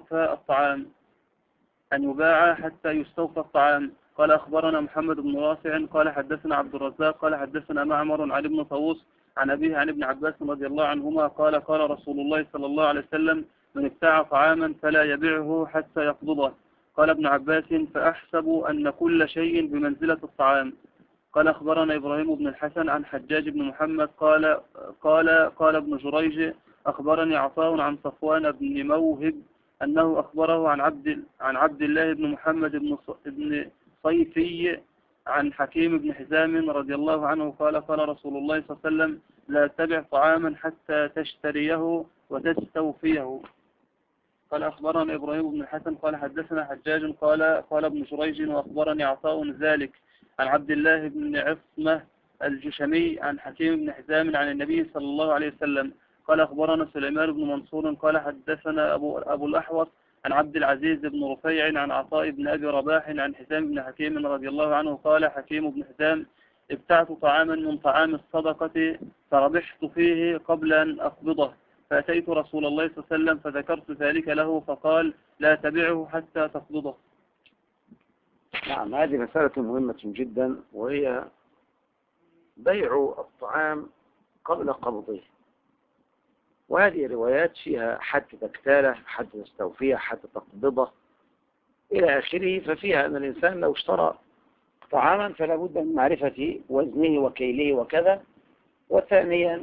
يستوفى الطعام. قال أخبرنا محمد بن رافع قال حدثنا عبد الرزاق قال حدثنا معمر عن ابن طاووس عن أبيه عن ابن عباس رضي الله عنهما قال قال رسول الله صلى الله عليه وسلم من ابتاع طعاما فلا يبيعه حتى يقبضه. قال ابن عباس فأحسب أن كل شيء بمنزلة الطعام. قال أخبرنا إبراهيم بن الحسن عن حجاج بن محمد قال ابن جريج أخبرني عطاء عن صفوان بن موهب أنه أخبره عن عبد الله بن محمد بن صيفي عن حكيم بن حزام رضي الله عنه قال قال رسول الله صلى الله عليه وسلم لا تبع طعاما حتى تشتريه وتستوفيه. قال أخبرنا إبراهيم بن الحسن قال حدثنا حجاج قال ابن جريج وأخبرني عطاء ذلك عن عبد الله بن عصمة الجشمي عن حكيم بن حزام عن النبي صلى الله عليه وسلم قال أخبرنا سليمان بن منصور قال حدثنا أبو الأحوص عن عبد العزيز بن رفيع عن عطاء بن أبي رباح عن حزام بن حكيم رضي الله عنه قال حكيم بن حزام ابتعت طعاما من طعام الصدقة فربحت فيه قبل أن أقبضه فأتيت رسول الله صلى الله عليه وسلم فذكرت ذلك له فقال لا تبعه حتى تقبضه. نعم، هذه مسألة مهمة جدا، وهي بيع الطعام قبل قبضه. وهذه روايات فيها حتى تكتاله، حتى تستوفيه، حتى تقبضه إلى آخره. ففيها أن الإنسان لو اشترى طعاما فلا بد من معرفة وزنه وكيله وكذا. وثانيا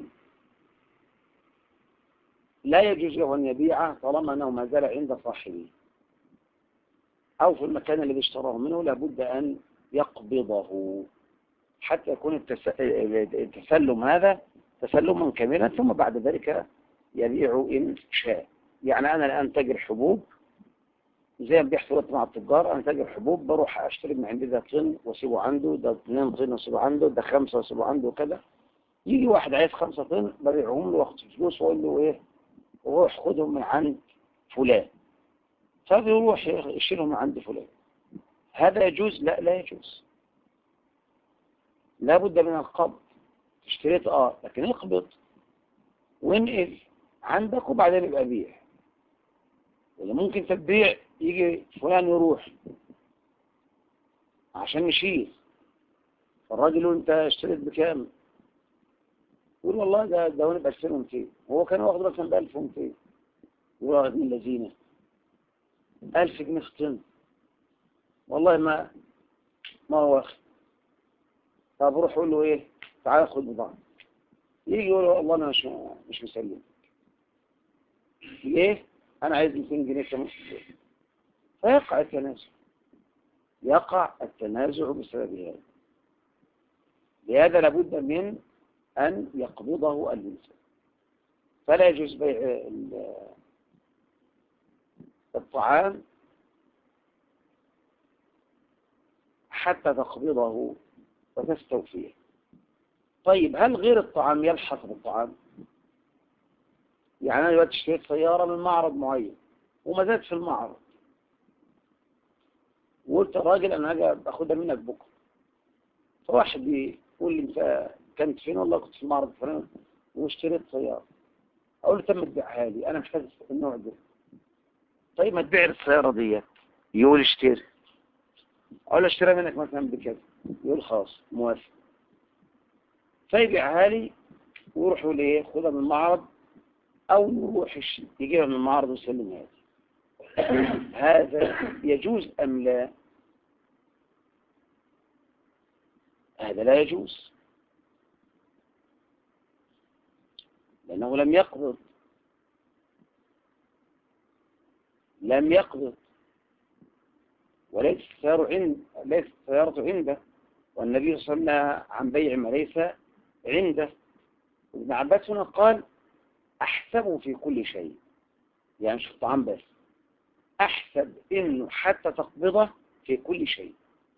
لا يجوز له أن يبيعه طالما أنه ما زال عند صاحبه أو في المكان الذي اشتراه منه، لا بد أن يقبضه حتى يكون التسلم هذا تسلما كاملا، ثم بعد ذلك يبيع إن شاء. يعني أنا الآن تاجر حبوب، زي ما بيحصل مع التجار، أنا تاجر حبوب بروح أشتري من عندي ده طن وأسيبه عنده، ده 2 طن وأسيبه عنده، ده 5 وأسيبه عنده وكذا. يجي واحد عايز 5 طن ببيعهم له وأخذ فلوس وأقول له إيه، روح خدهم من عند فلان، فبيروح يشيلهم من عند فلان. هذا يجوز؟ لا يجوز، لا بد من القبض. اشتريت لكن اقبض وانقل عندك وبعدين يبقى بيع. ولا ممكن تبيع يجي فلان يروح عشان يشيل، فالراجل يقول انت اشتريت بكام؟ يقول والله ده هو ب 2200 وهو كان واخد مثلا ب 1200. يقول من الذين 1000 جنيه في طن، والله ما هو واخد. طب روح يقول له ايه، تعال خد بضاعة. يجي يقول له والله انا مش مسلم. ليه؟ انا عايز 200 جنيه كمان. فيقع التنازع، يقع التنازع بسبب هذا. لهذا لابد من أن يقبضه الإنسان. فلا يجوز بيع الطعام حتى تقبضه وتستوفيه. طيب هل غير الطعام يلحق بالطعام؟ يعني أنا دلوقتي اشتريت سيارة من معرض معين وما زالت في المعرض، وقلت الراجل أنا هاجي أخدها منك بكرة. فواحد بيقول لي أنت كنت فين؟ والله كنت في المعرض الفلاني واشتريت سيارة. أقول له تم تبيعها لي، أنا محتاج النوع ده. طيب ما تبيع السيارة دي. يقول اشتري. أقول له اشتريها منك مثلا بكذا. يقول خلاص موافق. فيبيعها لي ويروح يقول ايه خدها من المعرض، أو يروح يجيبها من المعرض ويسلمها لي. هذا يجوز أم لا؟ هذا لا يجوز، لأنه لم يقبض وليس السيارة عنده، والنبي صلى الله عليه وسلم عن بيع ما ليس عنده. ابن عباس هنا قال أحسبه في كل شيء، يعني مش في الطعام بس، أحسب إنه حتى تقبضه في كل شيء.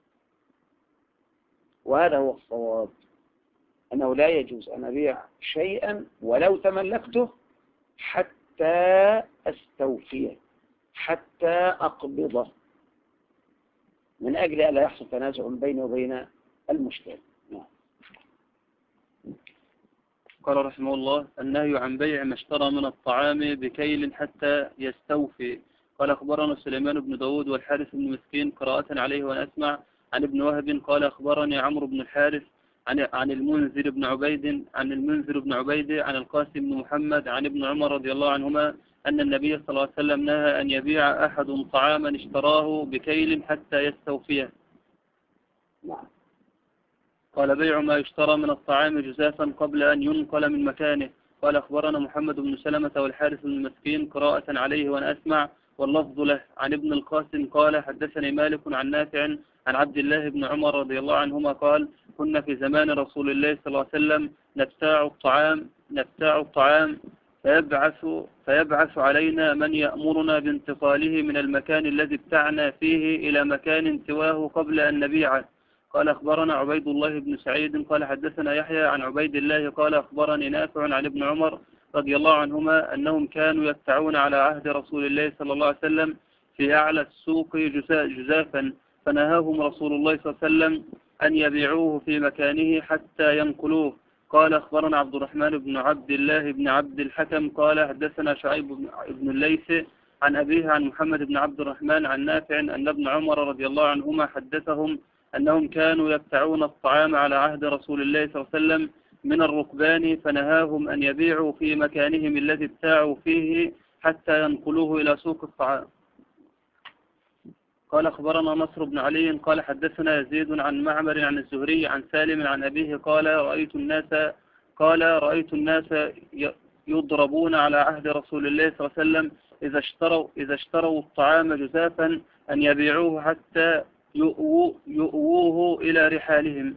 وهذا هو الصواب، أنه لا يجوز أن أبيع شيئا ولو تملكته حتى أستوفيه، حتى أقبضه، من أجل ألا يحصل تنازع بيني وبين المشتري. نعم. قال رحمه الله: النهي عن بيع ما اشترى من الطعام بكيل حتى يستوفي. قال أخبرنا سليمان بن داود والحارث بن مسكين قراءة عليه وأنا أسمع عن ابن وهب قال أخبرني عمرو بن الحارث عن المنذر بن عبيد عن القاسم بن محمد عن ابن عمر رضي الله عنهما أن النبي صلى الله عليه وسلم نهى أن يبيع أحد طعاما اشتراه بكيل حتى يستوفيه. نعم. قال: بيع ما يشترى من الطعام جزافا قبل أن ينقل من مكانه. قال أخبرنا محمد بن سلمة والحارث بن مسكين قراءة عليه وأنا أسمع واللفظ له عن ابن القاسم قال: حدثني مالك عن نافع عن عبد الله بن عمر رضي الله عنهما قال: كنا في زمان رسول الله صلى الله عليه وسلم نبتاع الطعام فيبعث علينا من يأمرنا بانتقاله من المكان الذي ابتعنا فيه إلى مكان سواه قبل أن نبيعه. قال أخبرنا عبيد الله بن سعيد قال حدثنا يحيى عن عبيد الله قال أخبرني نافع عن ابن عمر رضي الله عنهما أنهم كانوا يبتعون على عهد رسول الله صلى الله عليه وسلم في أعلى السوق جزافا، فنهاهم رسول الله صلى الله عليه وسلم أن يبيعوه في مكانه حتى ينقلوه. قال أخبرنا عبد الرحمن بن عبد الله بن عبد الحكم قال حدثنا شعيب بن الليث عن أبيه عن محمد بن عبد الرحمن عن نافع أن ابن عمر رضي الله عنهما حدثهم أنهم كانوا يبتعون الطعام على عهد رسول الله صلى الله عليه وسلم من الركبان، فنهاهم أن يبيعوا في مكانهم الذي ابتاعوا فيه حتى ينقلوه إلى سوق الطعام. قال أخبرنا نصر بن علي قال حدثنا يزيد عن معمر عن الزهري عن سالم عن أبيه قال رأيت الناس يضربون على عهد رسول الله صلى الله عليه وسلم إذا اشتروا الطعام جزافا أن يبيعوه حتى يؤووه إلى رحالهم.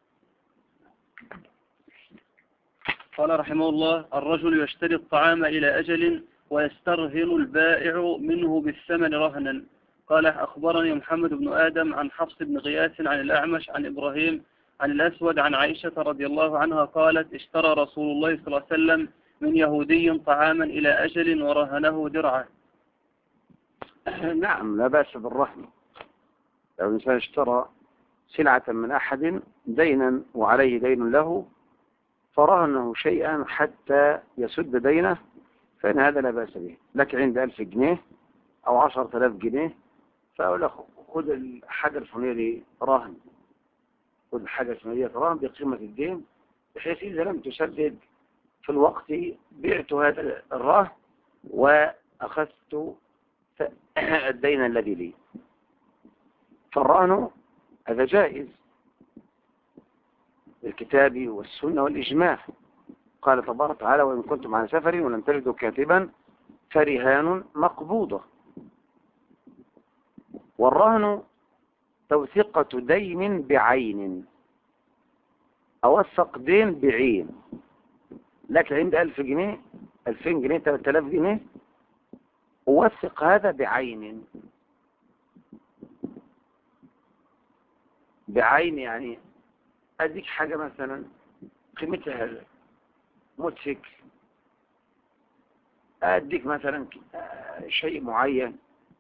قال رحمه الله: الرجل يشتري الطعام إلى أجل ويسترهن البائع منه بالثمن رهنا. قال أخبرني محمد بن آدم عن حفص بن غياث عن الأعمش عن إبراهيم عن الأسود عن عائشة رضي الله عنها قالت: اشترى رسول الله صلى الله عليه وسلم من يهودي طعاما إلى أجل ورهنه درعه. نعم، لا بأس بالرهن. لو الإنسان اشترى سلعة من أحد دينا وعليه دين له فرهنه شيئا حتى يسد دينه، فإن هذا لا بأس به. لك عند 1000 جنيه أو 10,000 جنيه، فأقول له خذ الحاجة الفلانية دي رهن، خذ الحاجة الفلانية رهن بقيمة الدين، بحيث إذا لم تسدد في الوقت بعت هذا الرهن وأخذت الدين الذي لي. فالرهن هذا جائز بالكتاب والسنة والإجماع. قال تبارك وتعالى: وإن كنتم عن سفر ولم تجدوا كاتبا فرهان مقبوضة. والرهن توثيقة دين بعين، أوثق دين بعين، لكن عندي 1000 جنيه 2000 جنيه 3000 جنيه أوثق هذا بعين. بعين يعني أديك حاجة مثلا قيمتها هذا موتوسيكل، أديك مثلا شيء معين،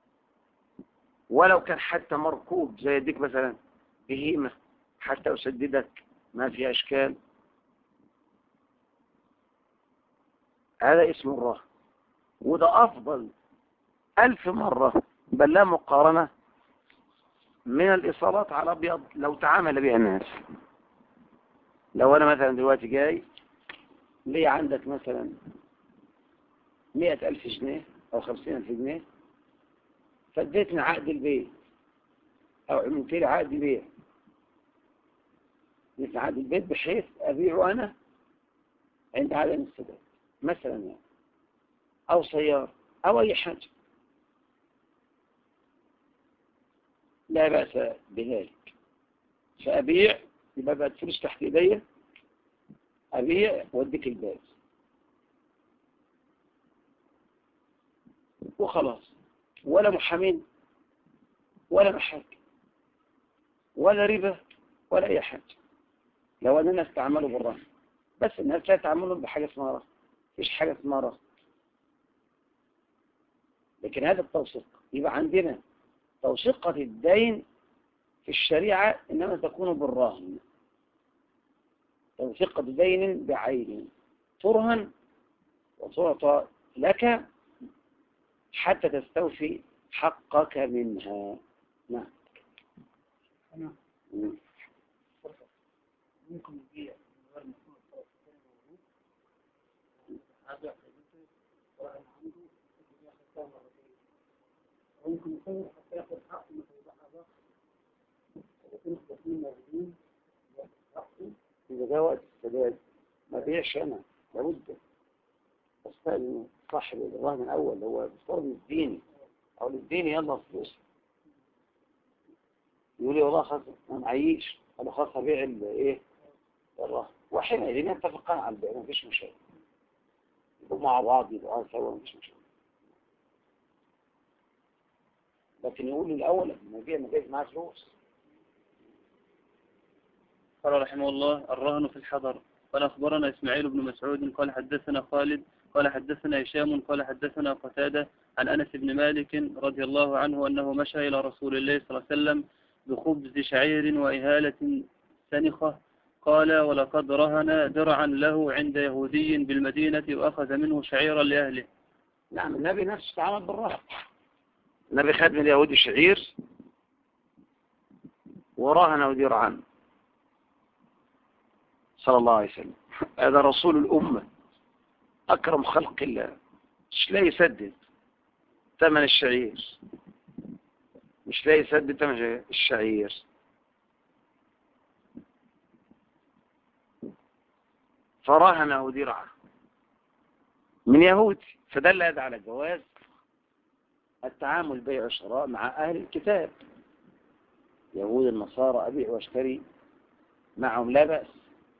ولو كان حتى مركوب زي أديك مثلا بهيمة حتى أسددك ما في أشكال. هذا اسم الرهن، وده أفضل 1000 مرة بل لا مقارنة من الإصالات على أبيض لو تعامل بها الناس. لو أنا مثلا دلوقتي جاي لي عندك مثلا 100,000 جنيه أو 50,000 جنيه، فاديتني عقد البيع أو عملت لي عقد بيع، مثل عقد البيت بحيث أبيعه أنا عند عدم السداد مثلا يعني، أو سيارة أو أي حاجة، لا بأس بذلك. فأبيع يبقى بقت فلوس تحت إيديا، أبيع وأديك الباقي وخلاص، ولا محامين ولا محاكم ولا ربا ولا أي حاجة. لو أن الناس تعملوا بالرهن، بس الناس لا تعملوا بحاجة اسمها رهن، مفيش حاجة اسمها رهن. لكن هذا التوثيق يبقى عندنا توثيقة الدين في الشريعة إنما تكون بالرهن، توثيقة دين بعين ترهن وتعطى لك حتى تستوفي حقك منها. نعم. ممكن يبيع من غير ما يكون الطرف الثاني موجود، هذا قيمته ورهن عنده ياخذ ثمن مرتين، ممكن يصير حتى ياخذ حقه مثل يبيعها يكون الاثنين موجودين ياخذ حقه. إذا جاء وقت السداد ما بيعش أنا، لابد أستأذن صاحب الرهن الأول اللي هو بيفترض الديني أو الديني يلا فلوس، يقول لي والله خلاص ما معيش، أنا خلاص هبيع الإيه الرهن، وحينئذ نتفقان على البيع، ما فيش مشاكل، يبقوا مع بعض يبقوا سوا، ما فيش مشاكل. لكن يقول لي الأول ما بيع ما جايز معاه فلوس. قال رحمه الله: الرهن في الحضر. قال أخبرنا إسماعيل بن مسعود قال حدثنا خالد قال حدثنا هشام قال حدثنا قتادة عن أنس بن مالك رضي الله عنه أنه مشى إلى رسول الله صلى الله عليه وسلم بخبز شعير وإهالة سنخة، قال: ولقد رهن درعا له عند يهودي بالمدينة وأخذ منه شعيرا لأهله. نعم، النبي نفسه تعامل بالرهن. النبي خد من اليهود الشعير ورهنه درعا صلى الله عليه وسلم. هذا رسول الأمة أكرم خلق الله، مش لا يسدد ثمن الشعير، مش لا يسدد ثمن الشعير. فرهنه درعا من يهودي، فدل هذا على جواز التعامل بيع وشراء مع أهل الكتاب، يهود النصارى، أبيع واشتري معهم لا بأس.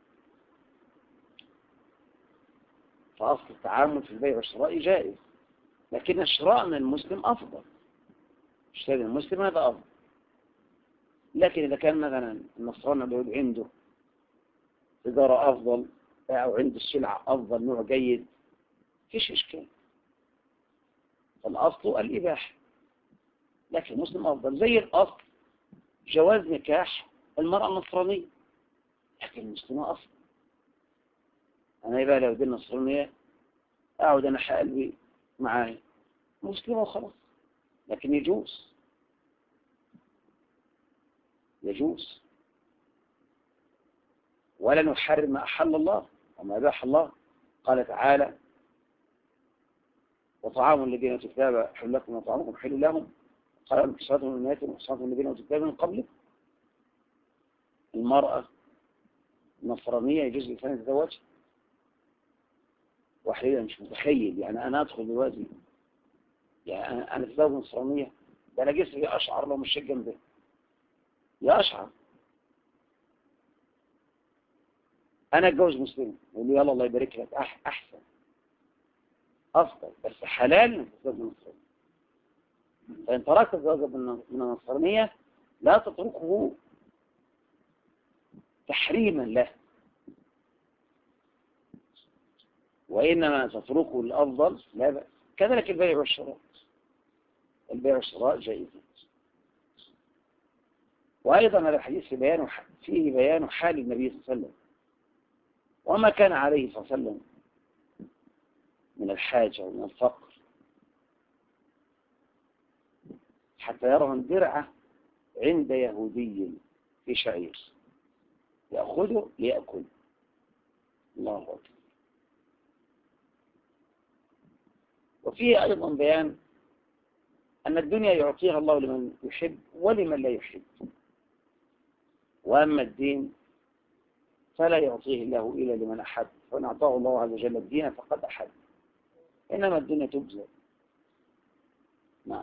فأصل التعامل في البيع والشراء جائز، لكن الشراء من المسلم أفضل، اشتري المسلم هذا أفضل. لكن إذا كان مثلا النصراني اليهود عنده تجارة أفضل أو عنده السلعة أفضل نوع جيد، فيش إشكال، الأصل الإباحة، لكن المسلم أفضل. زي الأصل جواز نكاح المرأة النصرانية، لكن المسلمة أصل. أنا يبقى لو دي النصرانية أقعد أنا قلبي معايا مسلمة وخلاص، لكن يجوز ولا نحرم ما أحل الله وما أباح الله. قال تعالى وطعام الذين أوتوا الكتاب حل لكم وطعامكم حل لهم قال انكسرتم من المئات وانكسرتم الذين أوتوا الكتاب من قبل. المرأة النصرانية يجوز للإنسان يتزوج وحيدا، مش متخيل يعني أنا أدخل دلوقتي يعني أنا أتزوج نصرانية، ده أنا جسمي أشعر لو مش جنب ده يا أشعر. أنا أتجوز مسلم يقول لي يلا الله يبارك لك أحسن أفضل، بس حلال أنك تتزوج نصرانية. فإن تركت الزواج من النصرانية لا تتركه تحريما له، وإنما تتركه الأفضل لا بأس. كذلك البيع والشراء، البيع والشراء جائزة. وأيضا هذا الحديث فيه بيان حال النبي صلى الله عليه وسلم وما كان عليه صلى الله عليه وسلم من الحاجة ومن الفقر حتى يرى درعة عند يهودي في شعير يأخذه ليأكل. الله أكبر. وفيه أيضا بيان أن الدنيا يعطيها الله لمن يحب ولمن لا يحب، وأما الدين فلا يعطيه الله إلا لمن أحب، فإن أعطاه الله عز وجل الدين فقد أحب، إنما الدنيا تبذل. نعم.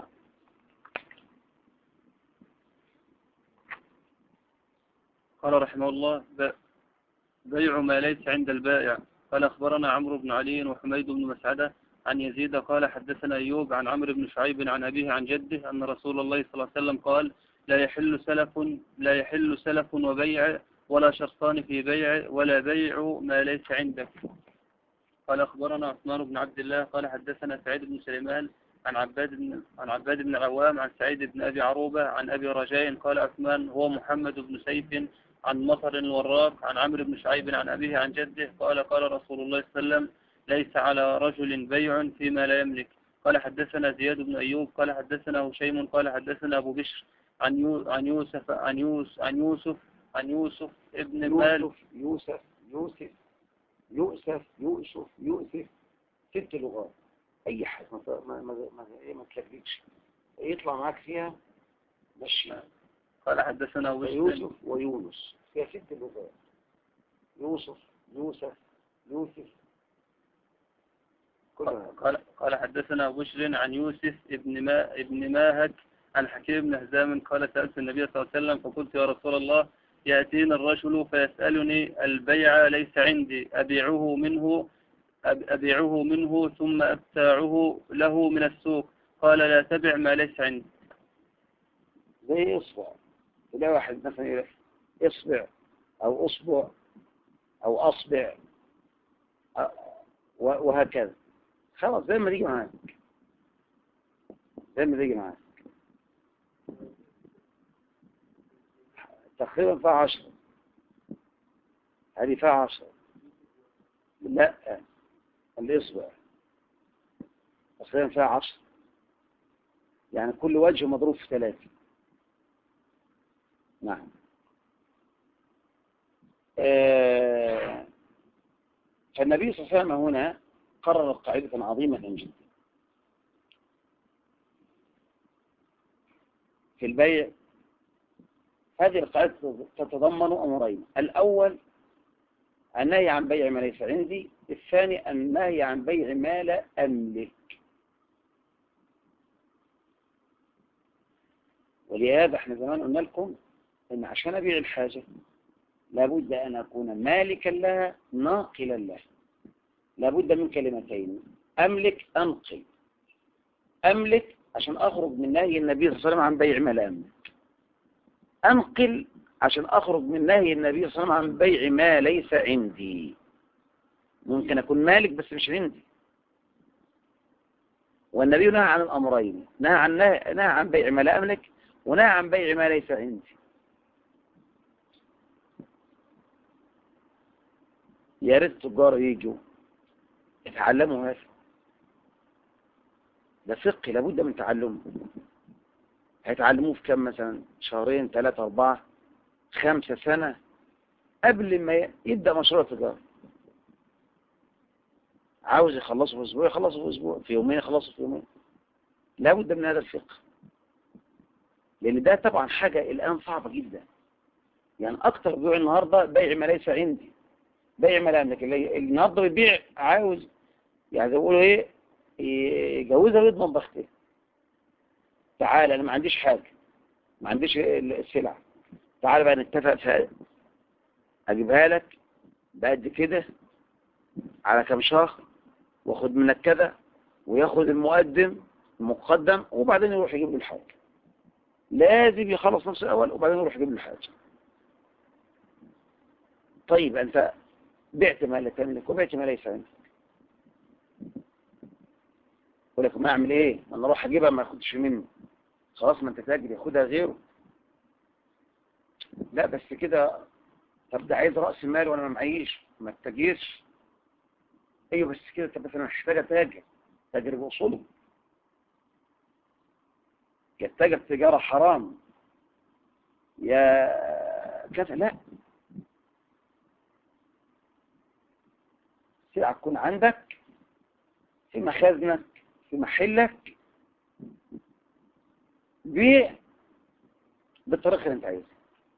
قال رحمه الله بيع ما ليس عند البائع. قال أخبرنا عمرو بن علي وحميد بن مسعدة عن يزيد قال حدثنا أيوب عن عمرو بن شعيب عن أبيه عن جده أن رسول الله صلى الله عليه وسلم قال لا يحل سلف وبيع ولا شرطان في بيع ولا بيع ما ليس عندك. قال أخبرنا عثمان بن عبد الله قال حدثنا سعيد بن سليمان عن عباد بن العوام عن سعيد بن أبي عروبة عن أبي رجاء قال عثمان هو محمد بن سيف عن مطر الوراق عن عمرو بن شعيب عن أبيه عن جده قال قال رسول الله صلى الله عليه وسلم ليس على رجل بيع فيما لا يملك. قال حدثنا زياد بن أيوب قال حدثنا هشيم قال حدثنا أبو بشر عن يوسف ابن مال يوسف 6 لغات. أي حاجة ما تلبيكش يطلع معاك فيها ماشي. قال حدثنا يوسف ويونس فيها 6 لغات. يوسف قال حدثنا بشر عن يوسف ابن ماهك عن حكيم بن هزام قال سألت النبي صلى الله عليه وسلم فقلت يا رسول الله يأتيني الرجل فيسألني البيع ليس عندي أبيعه منه ثم أبتاعه له من السوق قال لا تبع ما ليس عندي. زي إصبع، تلاقي واحد مثلا يقول إصبع أو أصبع أو أصبع وهكذا، خلاص زي ما تيجي معاك تقريبا فيها 10. هذه فيها 10. لا الإصبع تقريبا فيها 10، يعني كل وجه مضروب في 3. نعم. فالنبي صلى الله عليه وسلم هنا قرر قاعدة عظيمة جدا في البيع. هذه القاعدة تتضمن أمرين: الأول النهي عن بيع ما ليس عندي، الثاني النهي عن بيع ما لا أملك. ولهذا احنا زمان قلنا لكم ان عشان أبيع الحاجة لابد أن أكون مالكا لها ناقلا لها. لابد من كلمتين: أملك، أنقل. أملك عشان أخرج من نهي النبي صلى الله عليه وسلم عن بيع ما لا أملك. أنقل عشان أخرج من نهي النبي صلى الله عليه وسلم عن بيع ما ليس عندي. ممكن أكون مالك بس مش عندي. والنبي نهى عن الأمرين، نهى عن بيع ما لا أملك ونهى عن بيع ما ليس عندي. يا ريت التجار يجوا يتعلموا هذا. ده فقه لابد من تعلمه. هيتعلموه في كم مثلا؟ 2 3 4 5 سنة قبل ما يبدأ مشروع تجاري. عاوز يخلصه في أسبوع يخلصه في أسبوع، في يومين يخلصه في يومين. لا بد من هذا الفقه، لأن ده طبعا حاجة الآن صعبة جدا. يعني أكتر بيوع النهاردة بيع ما ليس عندي، بيع ما لا أملك. النهاردة بيبيع عاوز يعني يقولوا إيه، يجوزها ويضمن بختها. تعال أنا ما عنديش حاجة، ما عنديش السلعة، تعال بقى نتفق في أجيبها لك بقد كده على كم شهر، واخد منك كذا، وياخد المقدم، وبعدين يروح يجيب له الحاجة. لازم يخلص نفسه الأول وبعدين يروح يجيب له الحاجة. طيب أنت بعت ما لا تملك وبعت ما ليس عندك، يقول لك ما أعمل إيه؟ أنا أروح أجيبها ما أخدش منه. خلاص ما أنت تاجر ياخدها غيره. لا بس كده، طب ده عايز رأس مال وأنا ما معيش، ما تتاجرش. أيوه بس كده، طب بس أنا محتاج تاجر بأصوله. يتاجر تجارة حرام يا كذا، لا. سلعة تكون عندك في مخازنك في محلك، بيع بالطريقة اللي انت عايزها،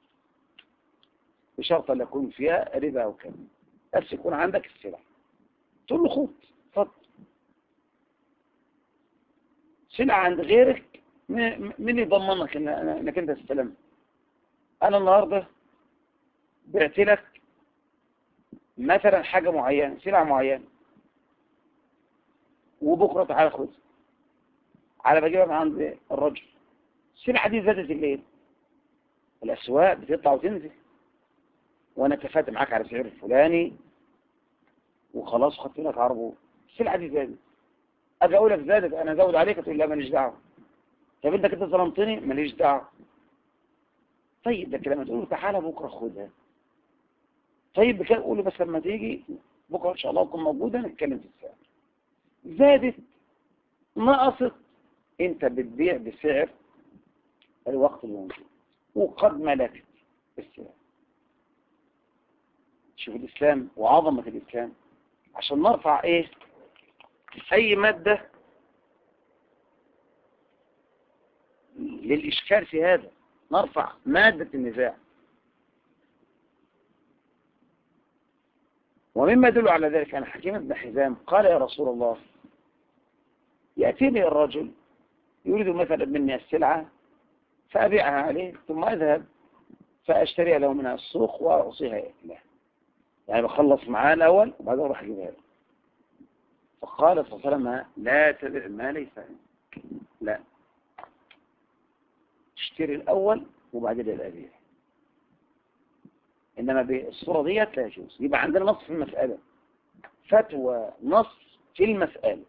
بشرط ان يكون فيها ربا او كذا، بس يكون عندك السلعة. تقول له خد اتفضل. سلعة عند غيرك، مين يضمنك انك انت تستلمها؟ انا النهارده بعت لك مثلا حاجة معينة، سلعة معينة، وبكرة تعالى خدها، على بجيبها من عند الرجل. السلعة دي زادت الليل، الأسواق بتطلع وتنزل، وأنا اتفقت معاك على سعر الفلاني وخلاص خدت لك عربون. السلعة دي زادت، أجي أقول لك زادت، أنا أزود عليك، تقول لا ماليش دعوة. طب أنت كده ظلمتني، ماليش دعوة. طيب ده كلام، تقول له تعالى بكرة خدها. طيب بكده قول له بس لما تيجي بكرة إن شاء الله تكون موجودة نتكلم في السعر. زادت نقصت، أنت بتبيع بسعر الوقت الموجود وقد ملكت السعر. شوف الإسلام وعظمة الإسلام، عشان نرفع إيه أي مادة للإشكال في هذا، نرفع مادة النزاع. ومما يدل على ذلك أن حكيم بن حزام قال يا رسول الله، يأتيني الرجل يريد مثلا مني السلعة فأبيعها عليه، ثم أذهب فأشتري له منها السوق وأعصيها له، يعني بخلص معاه الأول وبعدين أروح أجيبها له. فقال صلى الله عليه وسلم لا تبع ما ليس عندك، لا، تشتري الأول وبعدين الأبيع. إنما بالصورة ديت لا يجوز. يبقى عندنا نص في المسألة، فتوى نص في المسألة.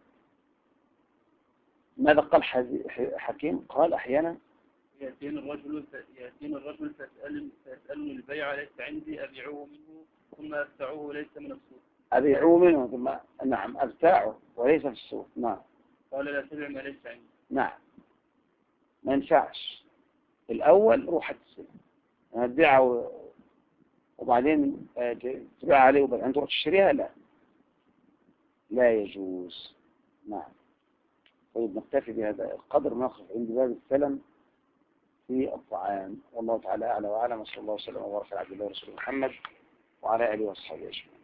ماذا قال حكيم؟ قال أحيانا يأتين الرجل فيسألني البيع ليس عندي أبيعه منه ثم أفتعوه ليس من السوق. أبيعه منه ثم نعم أبتاعه وليس في السوق. نعم. قال لا تبع ما ليس عندي. نعم، ما ينفعش. الأول روح تسلم تبيعه وبعدين تبيع عليه وبعدين تروح تشتريها، لا، لا يجوز. نعم. طيب نكتفي بهذا القدر، نقف عند باب السلم في الطعام. والله تعالى أعلى وأعلم، وصلى الله وسلم وبارك على عبد الله ورسوله محمد وعلى آله وصحبه أجمعين.